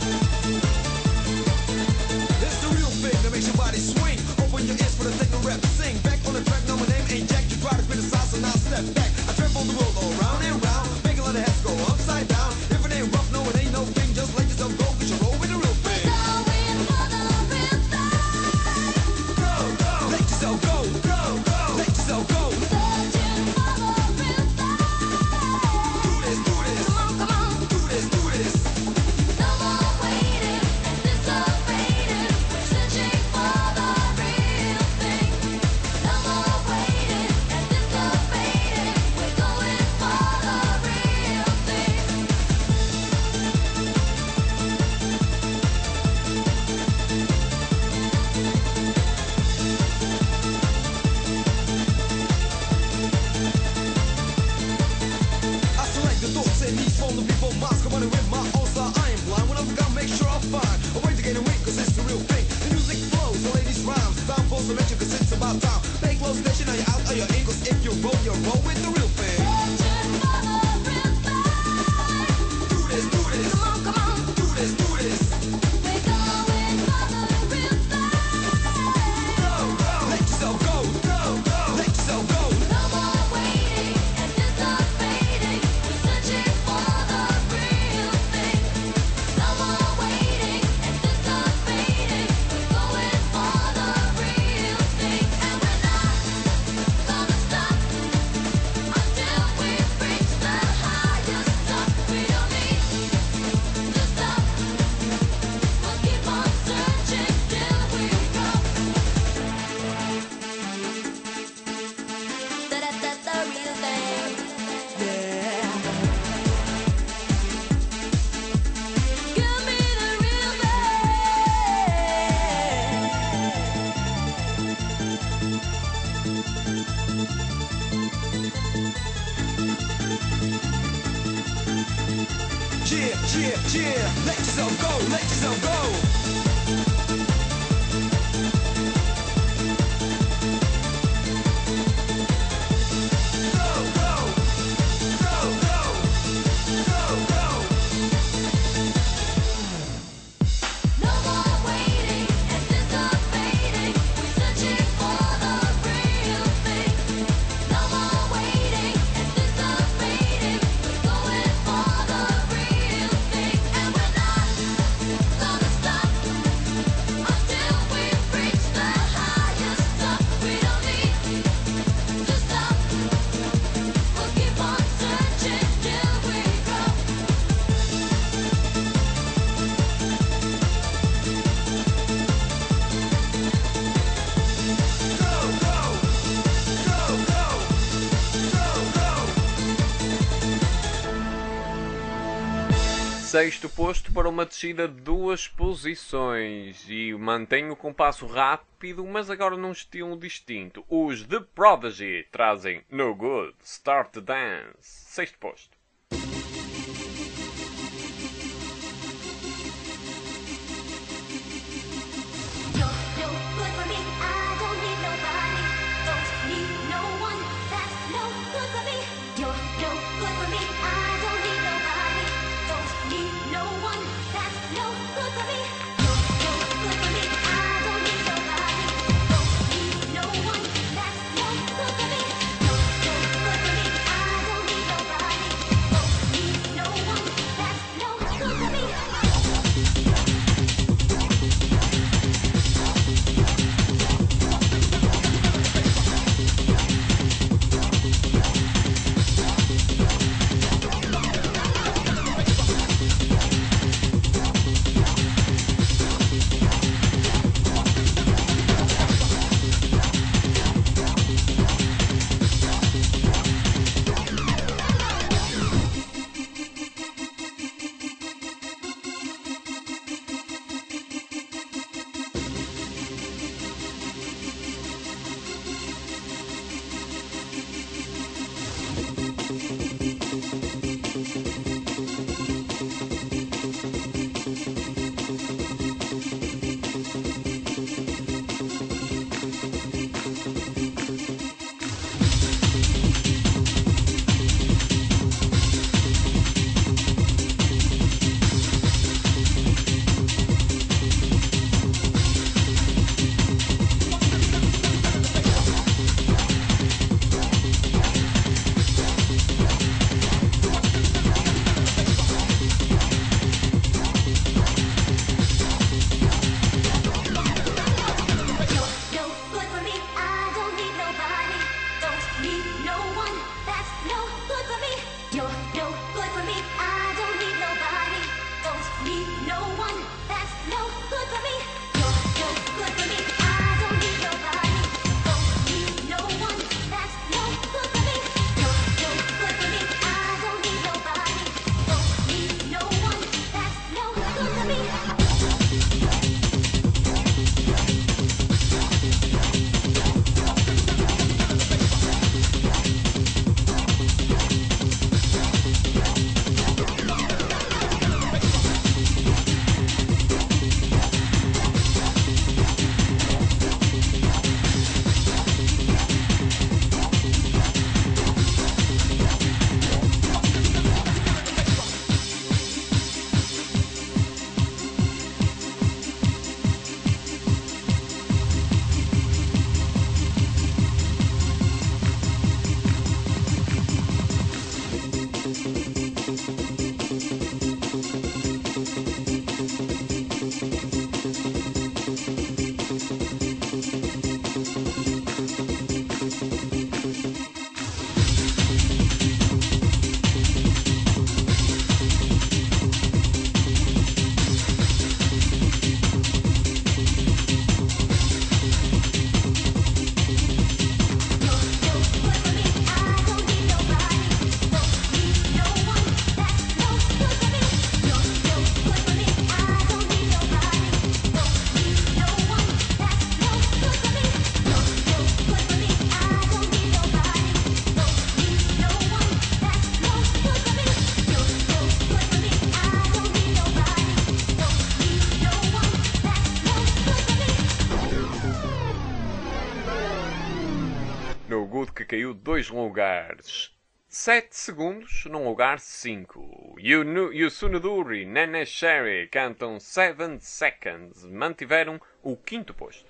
[SPEAKER 6] It's the real thing that makes your body swing. Open your ears for the thing to rep. Yeah, let yourself go, let yourself go.
[SPEAKER 3] No more waiting, anticipating, we're searching for the real thing. No more waiting, anticipating, we're going for the real thing. And we're not gonna stop until we reach the highest top. We don't need to stop. We'll keep on searching till we go.
[SPEAKER 1] Sexto posto para uma descida de 2 posições e mantém o compasso rápido, mas agora num estilo distinto. Os The Prodigy trazem No Good, Start to Dance. Sexto posto.
[SPEAKER 3] You're no good for me. I don't need nobody. Don't need no one. That's no good for me. You're no good for me. I don't need nobody. Don't need no one. That's no good for me. You're no good for me. I don't need nobody. Don't need no one. That's no good for me. You're no good for me. I don't need nobody.
[SPEAKER 1] caiu 2 lugares. 7 segundos num lugar 5. Yusunuduri e Nene Sherry cantam 7 Seconds. Mantiveram o 5º posto.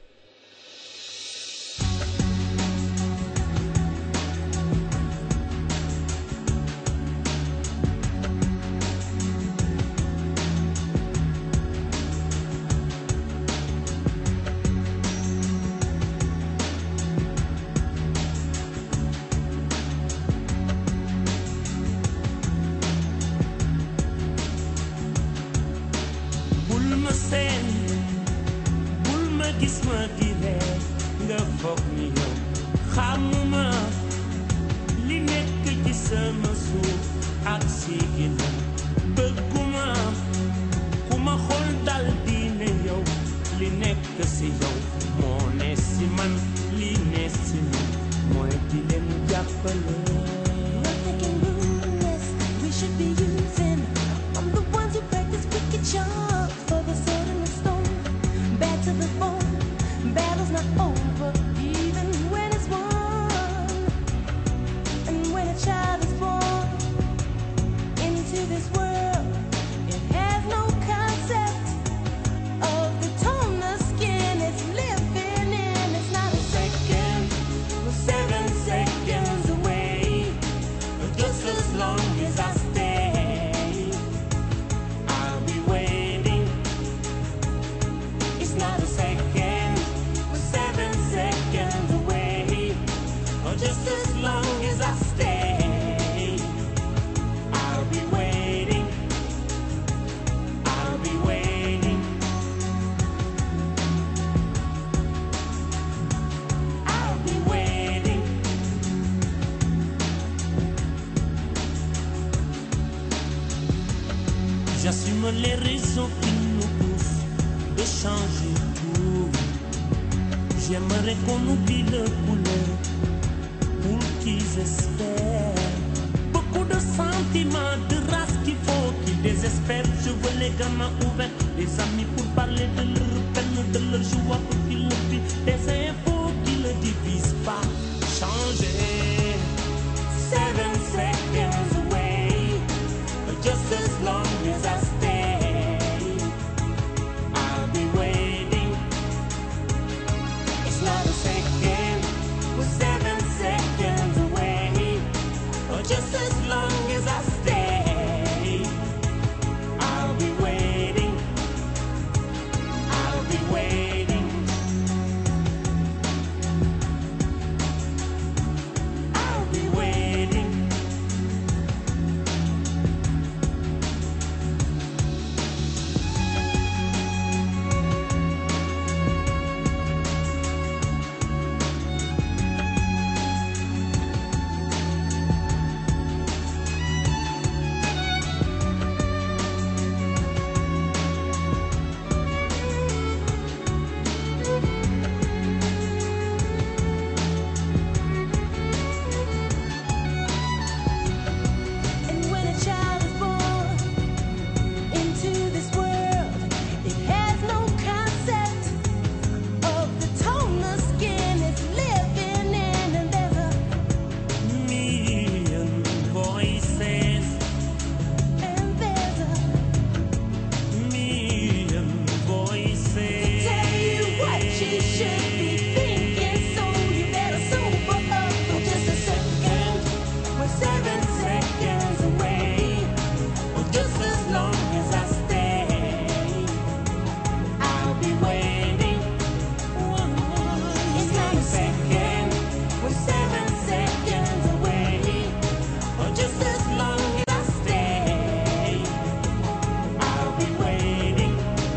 [SPEAKER 11] J'assume les raisons qui nous poussent de changer tout. J'aimerais qu'on oublie le couleur pour qu'ils espèrent. Beaucoup de sentiments, de race qu'il faut qu'ils désespèrent. Je veux les gamins ouverts, les amis pour parler de leur peine, de leur joie pour qu'ils le vivent. Des infos qui ne divisent pas. Changer. 7 seconds away, just as long as I stay, I'll be waiting. It's not a second, we're 7 seconds away, just as long as I stay, I'll be waiting. I'll be waiting. I'll be waiting. And when a child is born into this world, it has no concept of the tone the skin is living in, and there's a million voices, and there's a million voices to tell you what you should be thinking, so you better sober up for just a second. We're 7 seconds away, just as long as I stay, I'll be waiting. It's not a second, we're 7 seconds away, just as long as I stay, I'll be waiting.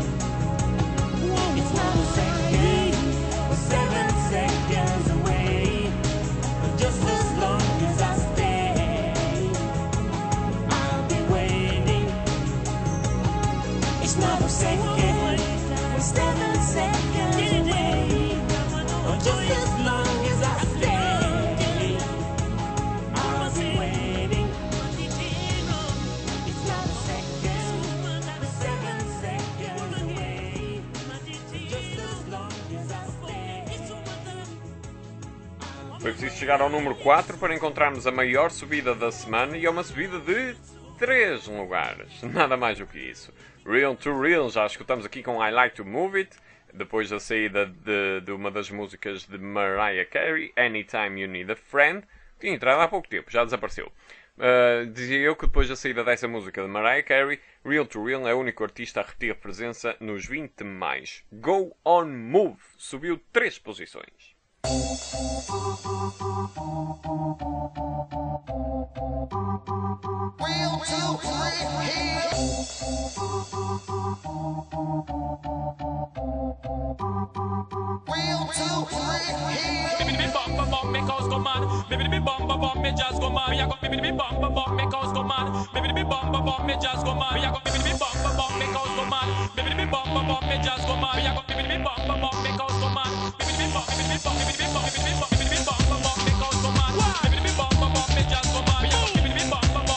[SPEAKER 11] It's not a second, we're 7 seconds away, just as long as I stay, I'll be waiting. It's not a second, we're 7 seconds away, just as long as I stay, I'll be waiting. It's not a second, we're 7 seconds away, just as long as I stay, I'll be
[SPEAKER 1] Foi preciso chegar ao número 4 para encontrarmos a maior subida da semana e é uma subida de 3 lugares. Nada mais do que isso. Real to Real, já escutamos aqui com I Like to Move It, depois da saída de uma das músicas de Mariah Carey, Anytime You Need a Friend, que tinha entrado há pouco tempo, já desapareceu. Dizia eu que depois da saída dessa música de Mariah Carey, Real to Real é o único artista a repetir a presença nos 20 mais. Go On Move subiu 3 posições.
[SPEAKER 12] Real to
[SPEAKER 4] Bibbidi bum bum me cause go mad. Bibbidi bum me just go mad. Me a go bibbidi bum me cause go mad. Bibbidi bum me just go mad. Me a go bibbidi bum me cause go mad. Bibbidi bum me just go mad. Me a go bibbidi bum me cause go mad. Bibbidi bum me cause go mad. Bibbidi bum me just go mad. Me a go bibbidi bum me cause go mad. Bibbidi bum me just go mad. Me a go bibbidi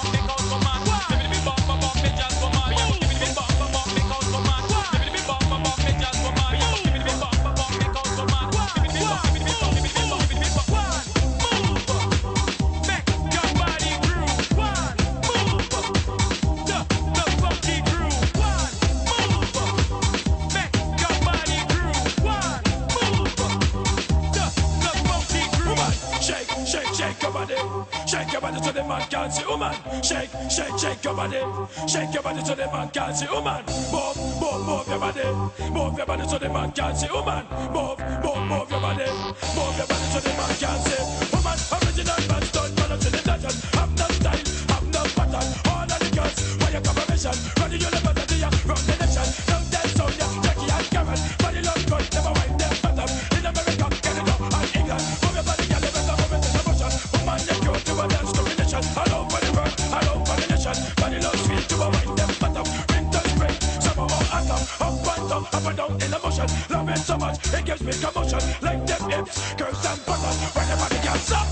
[SPEAKER 4] Shake your body so the man can't see, woman. Shake your body. Shake your body so the man can't see, woman. Move your body. Move your body so the man can't see, woman. Move your body. Move your body so the man can't see, woman. Original man stone, man to the dungeon. Have no style, have no pattern. All of the girls, why your combination? Run the university, run the nation. Don't tell Sonia, Jackie and Karen. Body love good, never wind them bottom. In America, Canada and England. Move your body, girl, you better move it in the motion. Woman, you're cute to a dance combination. All over the world, all over the nation. Body love sweet to a wind them bottom. Winter, spring, summer or autumn. Up and down in the motion. Love it so much, it gives me commotion. Like them hips, curves and buttons. When your body can stop.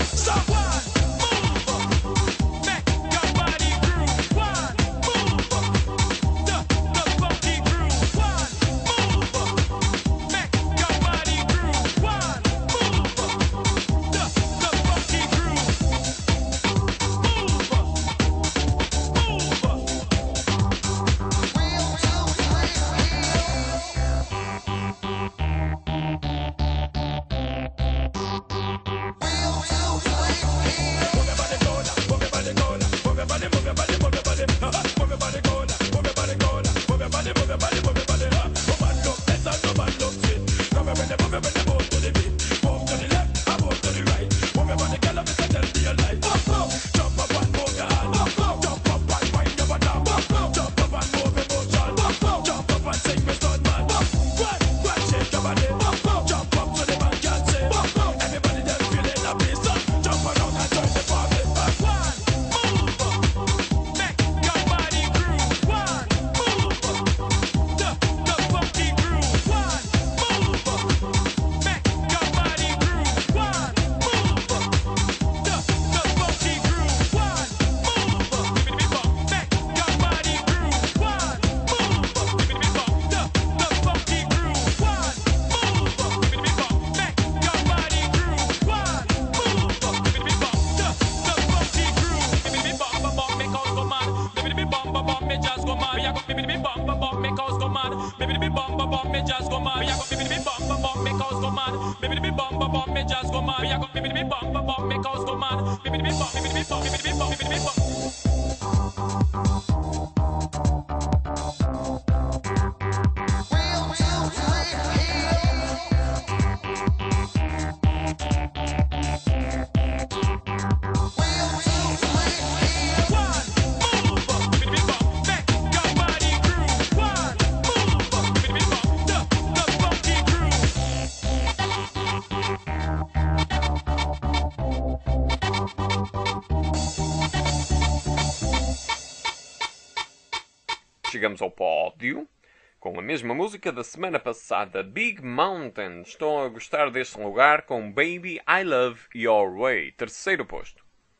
[SPEAKER 1] Chegamos ao pódio com a mesma música da semana passada, Big Mountain. Estão a gostar deste lugar com Baby I Love Your Way, terceiro posto.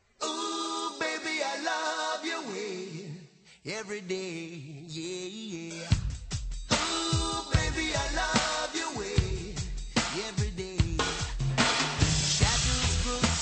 [SPEAKER 12] Ooh, baby, I love your way every day, yeah. Ooh, baby, I love your way every day. Shadows grow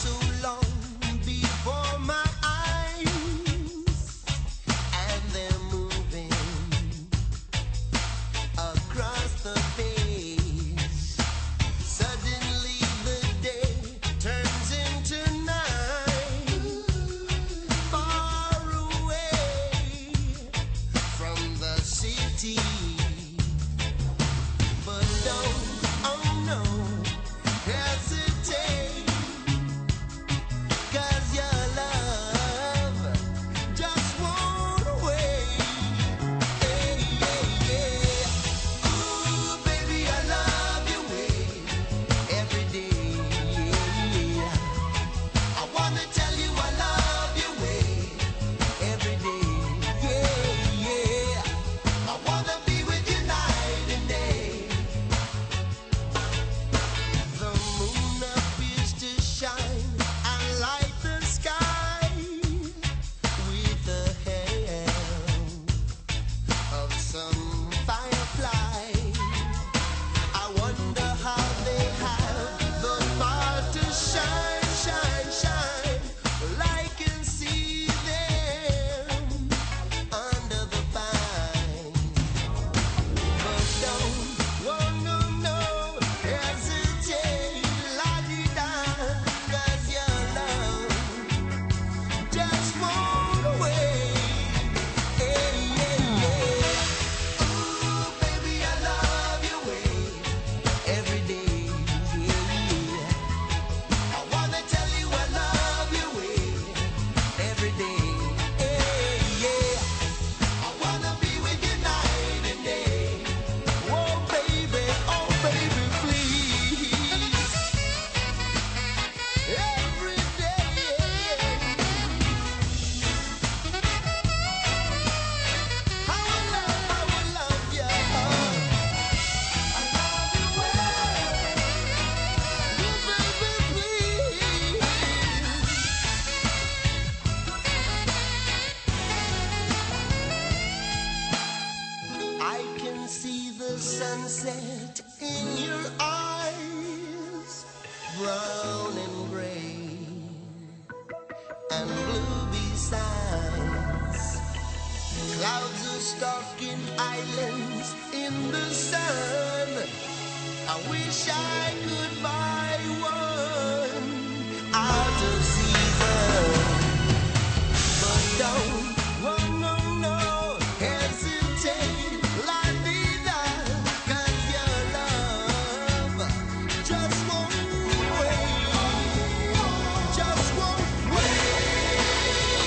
[SPEAKER 12] stuck in islands in the sun. I wish I could buy one out of season. But don't, oh no, no, hesitate, la vida, 'cause your love just won't wait, just won't wait.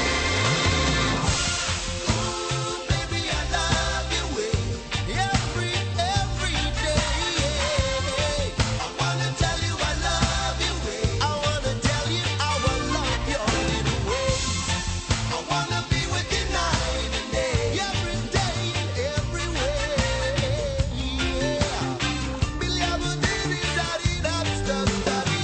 [SPEAKER 12] Ooh, baby, I love your way every day. I wanna tell you I love your way. I wanna tell you how I love your little ways. I wanna be with you night and day, every day and every way. Yeah. Billy, I will do it, daddy, that's stuff, daddy.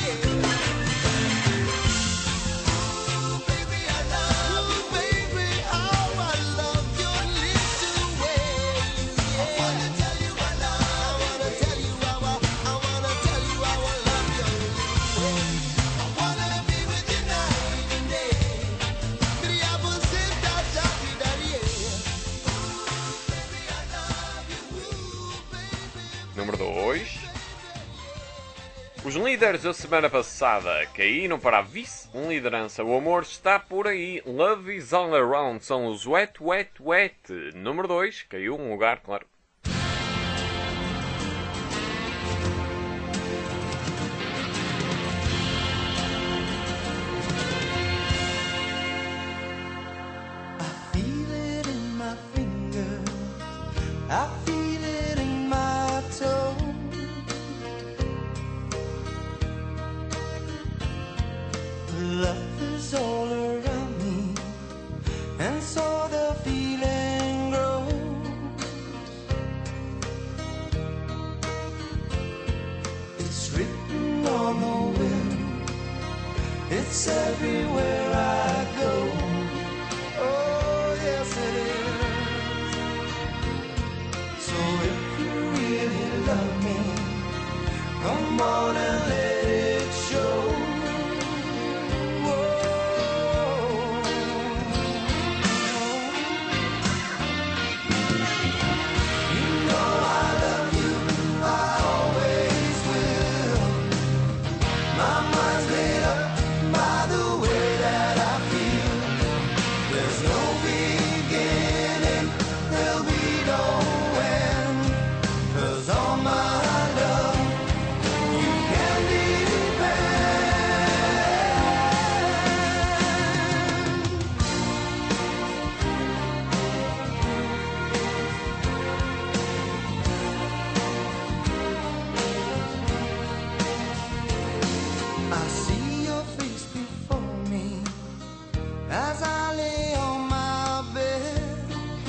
[SPEAKER 12] Ooh, baby, I love you, baby, how I love your little ways. Yeah. I wanna tell you I love. I wanna tell you how I wanna tell you how I love your little ways. I wanna be with you night and day. Billy, I will sit down, daddy, daddy. Baby, I love you, baby.
[SPEAKER 1] Número 2. Os líderes da semana passada caíram para a vice-liderança. O amor está por aí. Love is all around. São os Wet, Wet, Wet. Número 2. Caiu um lugar, claro.
[SPEAKER 9] Feel it in my finger, I feel it in my toe. Love is all around me, and so the feeling grows. It's written on the wind, it's everywhere I go. Oh, yes it is. So if you really love me, come on and let it show. You know I love you, I always will. My mind's made up by the way that I feel. There's no beginning, there'll be no end. 'Cause all my love, you can depend. I see your face before me as I lay on my bed.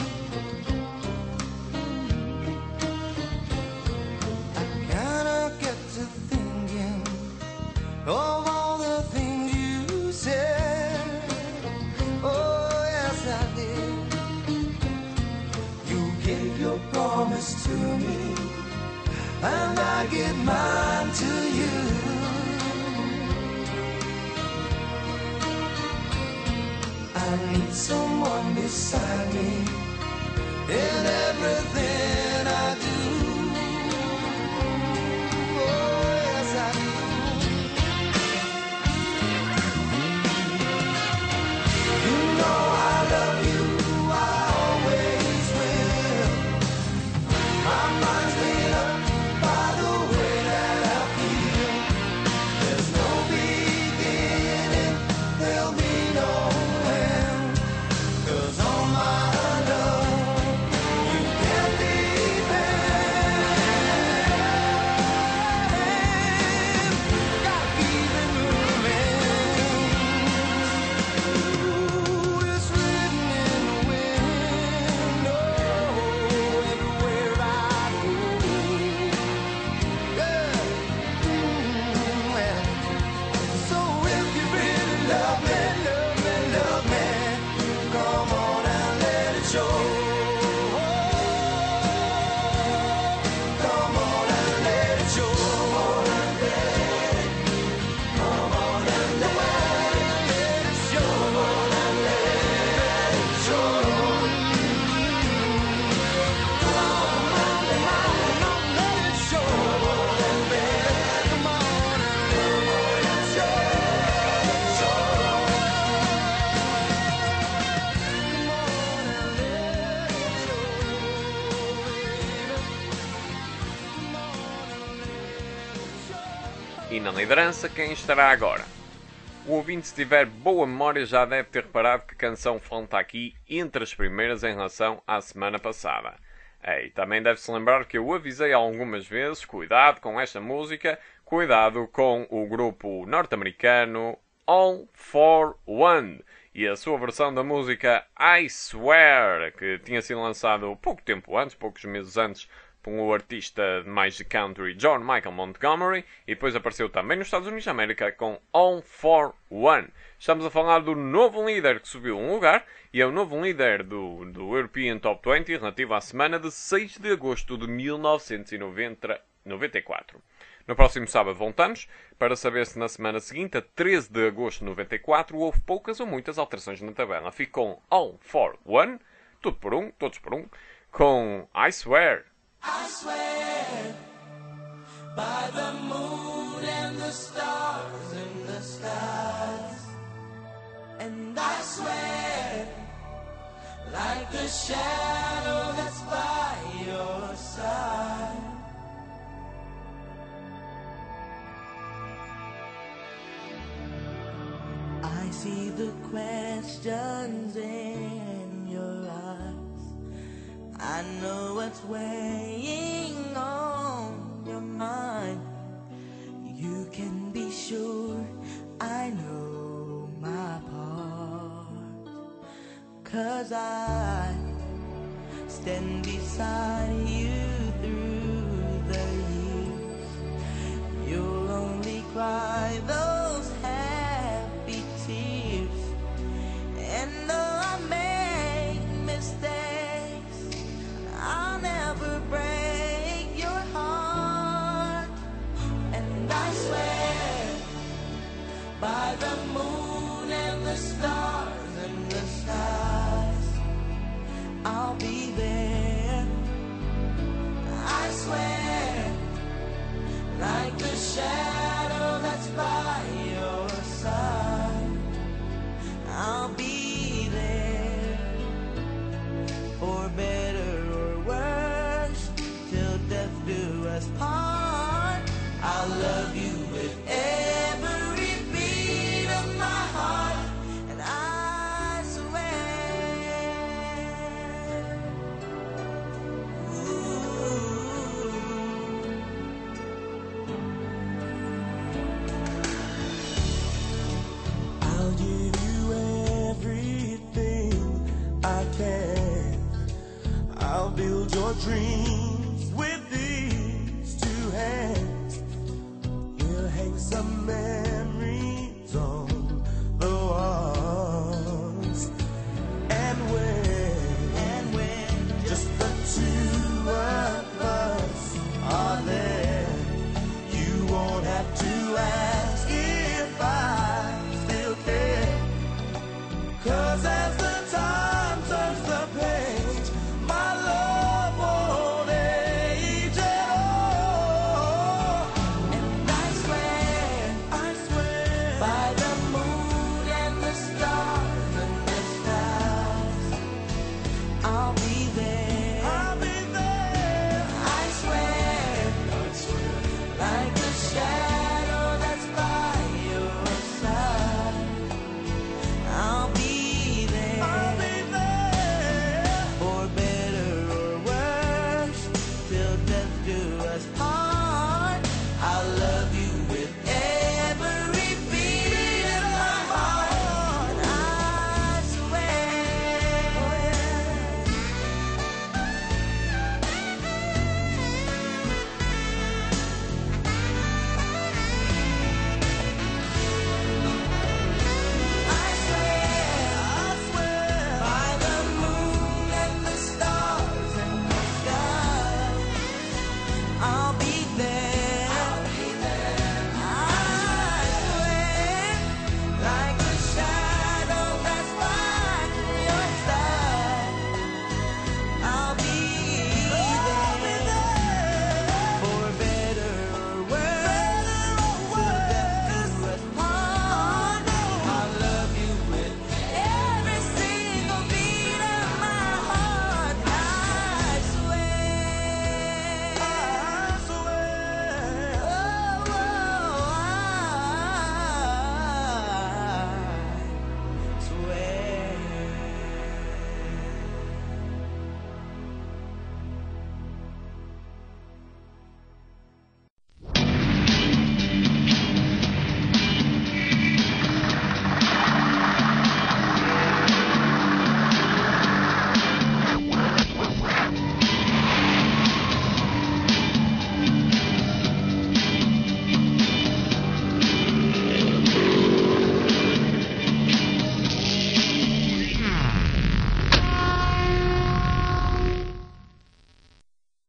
[SPEAKER 9] I kinda get to thinking of all the things you said. Oh, yes, I did. You gave your promise to me, and I give mine to you. I need someone beside me in everything I do. Oh, yes, I do. You know I love you, I always will. My mind's made up by the way that I feel. There's no beginning, there'll be no end. 'Cause all my love, you can
[SPEAKER 1] E na liderança, quem estará agora? O ouvinte, se tiver boa memória, já deve ter reparado que a canção falta aqui entre as primeiras em relação à semana passada. E também deve-se lembrar que eu avisei algumas vezes, cuidado com esta música, cuidado com o grupo norte-americano All for One e a sua versão da música I Swear, que tinha sido lançado pouco tempo antes, poucos meses antes, por um artista mais de country, John Michael Montgomery, e depois apareceu também nos Estados Unidos da América com All for One. Estamos a falar do novo líder que subiu um lugar, e é o novo líder do European Top 20 relativo à semana de 6 de agosto de 1994. No próximo sábado voltamos para saber se na semana seguinte, a 13 de agosto de 94, houve poucas ou muitas alterações na tabela. Fico com All for One, tudo por um, todos por um, com I Swear.
[SPEAKER 12] I swear by the moon and the stars in the skies, and I swear like the shadow that's by your side. I see the questions in your eyes. I know what's weighing on your mind. You can be sure I know my part, 'cause I stand beside you through the years. You'll only cry those happy tears, and though I make mistakes, I'll never break your heart. And I swear by the moon and the stars and the skies, I'll be there. I swear like the shadow that's by your side, I'll be there for better or worse, till death do us part. I'll love you with every beat of my heart, and I swear. I'll give you everything I can. I'll build your dreams with these two hands. We'll hang some memories on the walls. And when just the two of us are there, you won't have to